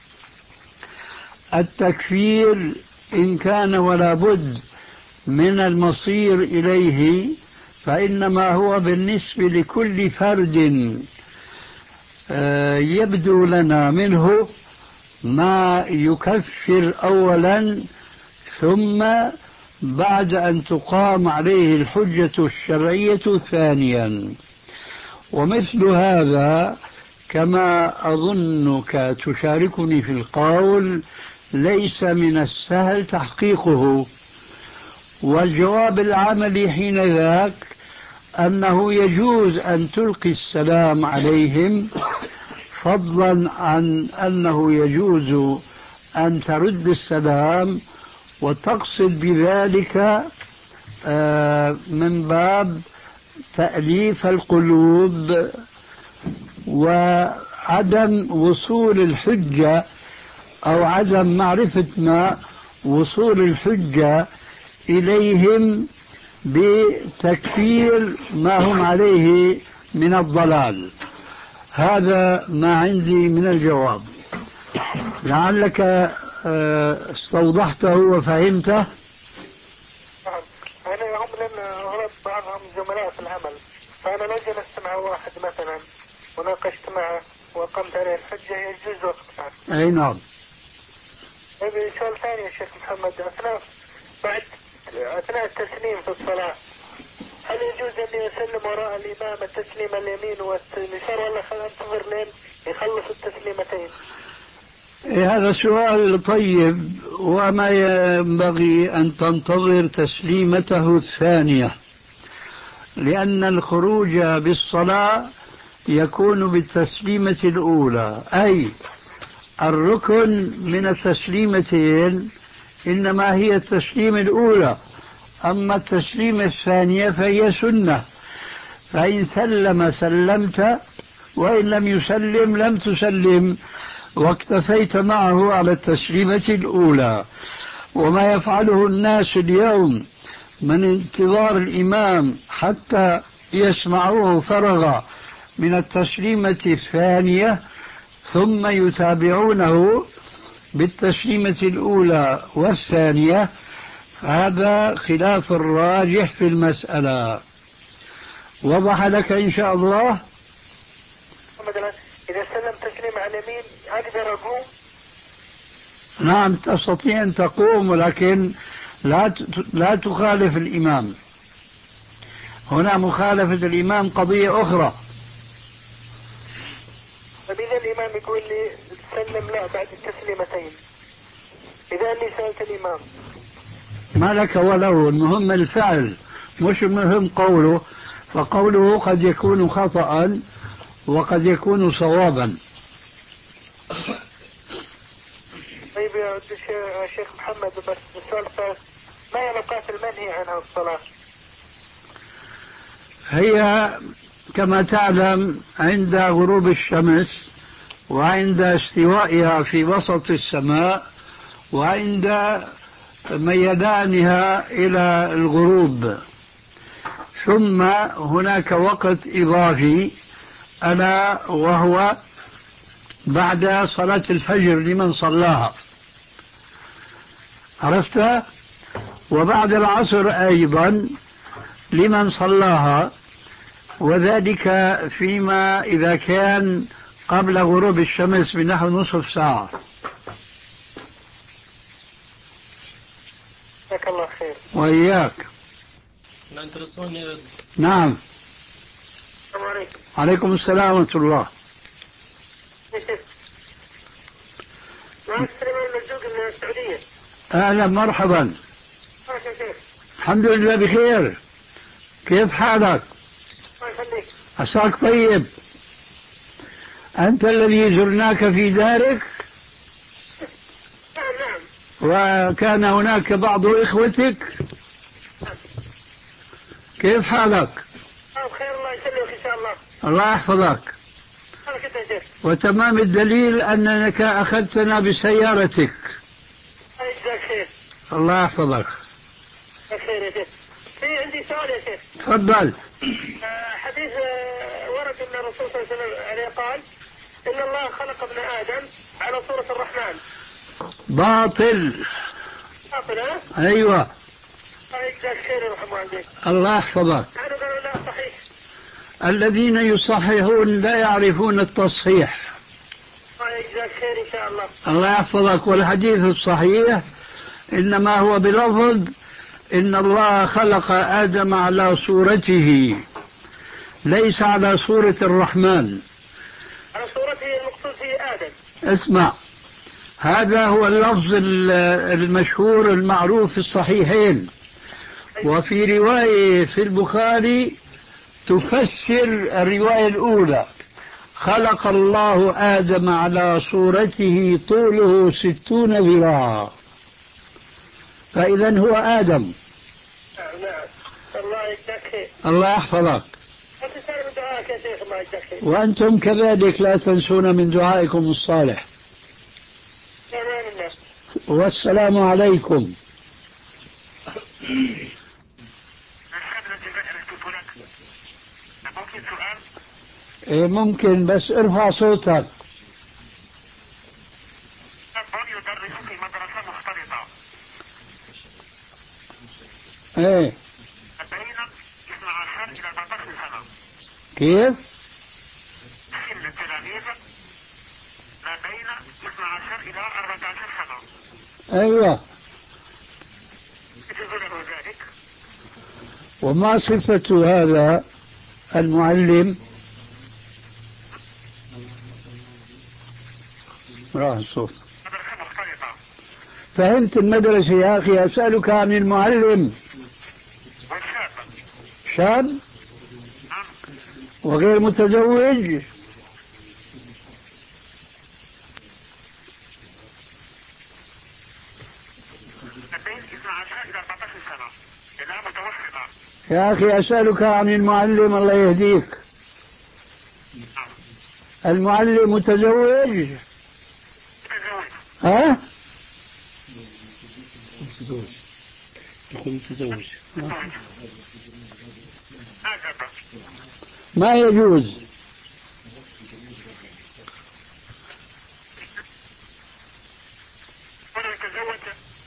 [SPEAKER 4] التكفير إن كان ولا بد من المصير إليه فإنما هو بالنسبة لكل فرد يبدو لنا منه ما يكفر أولا، ثم بعد أن تقام عليه الحجة الشرعية ثانيا. ومثل هذا كما أظنك تشاركني في القول ليس من السهل تحقيقه. والجواب العملي حين ذاك أنه يجوز أن تلقي السلام عليهم، فضلا عن أنه يجوز أن ترد السلام وتقصد بذلك من باب تأليف القلوب وعدم وصول الحجة أو عدم معرفة ما وصول الحجة إليهم بتكفير ما هم عليه من الضلال. هذا ما عندي من الجواب، لعلك استوضحته وفهمته.
[SPEAKER 5] أنا هم لأن غلط بعضهم زملاء في العمل، فأنا لو جلست مع واحد مثلا وناقشت معه وقمت عليه الحجة يجوز وقتها.
[SPEAKER 4] أي نعم.
[SPEAKER 5] سؤال ثاني يا شيخ محمد، أثناء بعد أثناء التسليم في الصلاة هل يجوز أن يسلم وراء الإمام التسليم اليمين واليسار ولا أنتظر لين يخلص التسليمتين؟
[SPEAKER 4] هذا سؤال طيب، وما ينبغي أن تنتظر تسليمته الثانية، لأن الخروج بالصلاة يكون بالتسليمة الأولى، أي الركن من التسليمتين إنما هي التسليمة الأولى، أما التسليمة الثانية فهي سنة، فإن سلم سلمت وإن لم يسلم لم تسلم، واكتفيت معه على التسليمة الأولى. وما يفعله الناس اليوم من انتظار الإمام حتى يسمعوه فرغ من التسليمة الثانية ثم يتابعونه بالتسليمة الأولى والثانية، هذا خلاف الراجح في المسألة. وضح لك إن شاء الله؟
[SPEAKER 5] إذا سلم تسليم على اليمين أقدر أقوم؟
[SPEAKER 4] نعم تستطيع أن تقوم، ولكن لا لا تخالف الإمام. هنا مخالفة الإمام قضية أخرى.
[SPEAKER 5] طيب إذا الإمام يقول لي سلم لا بعد التسليمتين، إذا اللي سألت الإمام
[SPEAKER 4] ما لك وله، المهم الفعل مش المهم قوله، فقوله قد يكون خطأ وقد يكون صوابا.
[SPEAKER 5] طيب يا شيخ محمد، بس السؤال الثالث، ما هي الأوقات المنهي عنها الصلاة؟
[SPEAKER 4] هي كما تعلم عند غروب الشمس، وعند استوائها في وسط السماء، وعند ميلانها إلى الغروب. ثم هناك وقت إضافي ألا وهو بعد صلاة الفجر لمن صلاها، عرفت؟ وبعد العصر أيضا لمن صلاها، وذلك فيما إذا كان قبل غروب الشمس بنحو نصف ساعة.
[SPEAKER 5] جزاك الله خير.
[SPEAKER 4] وإياك. نعم.
[SPEAKER 5] السلام عليكم.
[SPEAKER 4] عليكم السلام ورحمة الله.
[SPEAKER 5] معك سليمان المرزوق من السعودية.
[SPEAKER 4] أهلا مرحبا.
[SPEAKER 5] كيف؟
[SPEAKER 4] الحمد لله بخير. كيف حالك؟
[SPEAKER 5] الله يخليك.
[SPEAKER 4] عساك طيب. أنت الذي زرناك في دارك؟
[SPEAKER 5] نعم نعم.
[SPEAKER 4] وكان هناك بعض إخوتك؟ كيف حالك؟
[SPEAKER 5] بخير الله يسلمك إن شاء الله.
[SPEAKER 4] الله يحفظك. وتمام الدليل أنك أخذتنا بسيارتك.
[SPEAKER 5] جزاك خير.
[SPEAKER 4] الله يحفظك.
[SPEAKER 5] خير يا شيخ. في عندي سؤال يا شيخ.
[SPEAKER 4] تفضل.
[SPEAKER 5] حديث ورد أن الرسول صلى الله عليه وسلم قال إن الله خلق ابن آدم على صورة الرحمن.
[SPEAKER 4] باطل.
[SPEAKER 5] باطل ها؟
[SPEAKER 4] أيوة.
[SPEAKER 5] جزاك خير يا رحمة والديك.
[SPEAKER 4] الله يحفظك.
[SPEAKER 5] أنا قالوا لا صحيح.
[SPEAKER 4] الذين يصححون لا يعرفون التصحيح.
[SPEAKER 5] ويجزاك خير إن شاء الله.
[SPEAKER 4] الله يحفظك. والحديث الصحيح إنما هو بلفظ إن الله خلق آدم على صورته ليس على صورة الرحمن.
[SPEAKER 5] على صورته المقصود فيه آدم.
[SPEAKER 4] اسمع، هذا هو اللفظ المشهور المعروف في الصحيحين. وفي رواية في البخاري تفسر الرواية الأولى: خلق الله آدم على صورته طوله ستون ذراعا. فإذا هو آدم.
[SPEAKER 5] نعم. الله يجزاك خير.
[SPEAKER 4] الله يحفظك.
[SPEAKER 5] وتسأل من دعائك يا شيخ. الله يجزاك خير.
[SPEAKER 4] وأنتم كذلك لا تنسون من دعائكم الصالح.
[SPEAKER 5] أمان الله.
[SPEAKER 4] والسلام عليكم.
[SPEAKER 5] ممكن سؤال؟
[SPEAKER 4] إيه ممكن، بس ارفع صوتك.
[SPEAKER 5] أب يدرس في مدرسة مختلطة.
[SPEAKER 4] ايه
[SPEAKER 5] بين اثنا عشر إلى أربعة عشر سنة.
[SPEAKER 4] كيف؟
[SPEAKER 5] سن التلاميذ ما بين اثنا عشر إلى أربعة عشر سنة.
[SPEAKER 4] ايوه.
[SPEAKER 5] يجوز له ذلك؟
[SPEAKER 4] وما صفة هذا المعلم؟ راح الصوت.
[SPEAKER 5] مدرسة مختلطة.
[SPEAKER 4] فهمت المدرسة يا أخي. أسألك عن المعلم.
[SPEAKER 5] والشاب.
[SPEAKER 4] شاب
[SPEAKER 5] نعم.
[SPEAKER 4] وغير متزوج.
[SPEAKER 5] بين اثنا عشر إلى أربعة عشر سنة. إلى متوسطة.
[SPEAKER 4] يا أخي أسألك عن المعلم الله يهديك.
[SPEAKER 5] نعم.
[SPEAKER 4] المعلم متزوج؟
[SPEAKER 5] متزوج.
[SPEAKER 4] ها؟
[SPEAKER 6] متزوج. يكون متزوج.
[SPEAKER 5] هكذا.
[SPEAKER 4] ما يجوز.
[SPEAKER 5] ولو تزوج.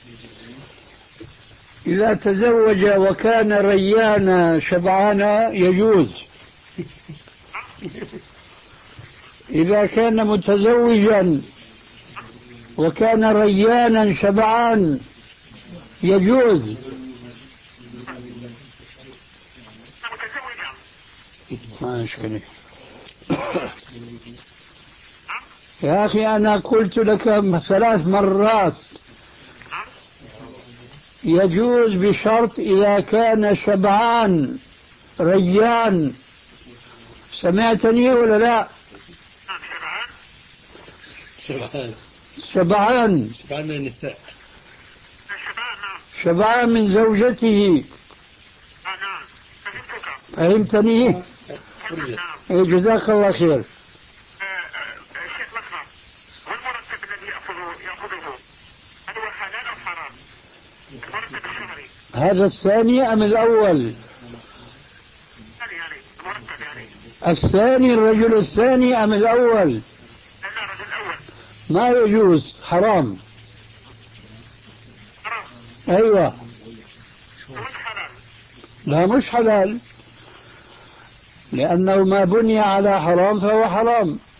[SPEAKER 4] إذا تزوج وكان ريانا شبعانا يجوز. إذا كان متزوجا وكان ريانا شبعان يجوز.
[SPEAKER 5] متزوجا.
[SPEAKER 4] ما أشكله. يا أخي أنا قلت لك ثلاث مرات يجوز بشرط إذا كان شبعان ريان. سمعتني ولا لا؟
[SPEAKER 6] شبعان.
[SPEAKER 4] شبعان.
[SPEAKER 6] شبعان من النساء.
[SPEAKER 4] شبعان من زوجته. فهمتني؟ جزاك الله خير.
[SPEAKER 5] شيخ مصر، والمرتب الذي يأخذه يأخذه هل هو حلال أو حرام؟ المرتب الشهري.
[SPEAKER 4] هذا الثاني أم الأول؟
[SPEAKER 5] الثاني يعني المرتب يعني.
[SPEAKER 4] الثاني الرجل الثاني أم الأول؟
[SPEAKER 5] لا الرجل الأول.
[SPEAKER 4] ما يجوز، حرام.
[SPEAKER 5] حرام.
[SPEAKER 4] أيوة.
[SPEAKER 5] مش حلال.
[SPEAKER 4] لا مش حلال، لأنه ما بني على حرام فهو حرام.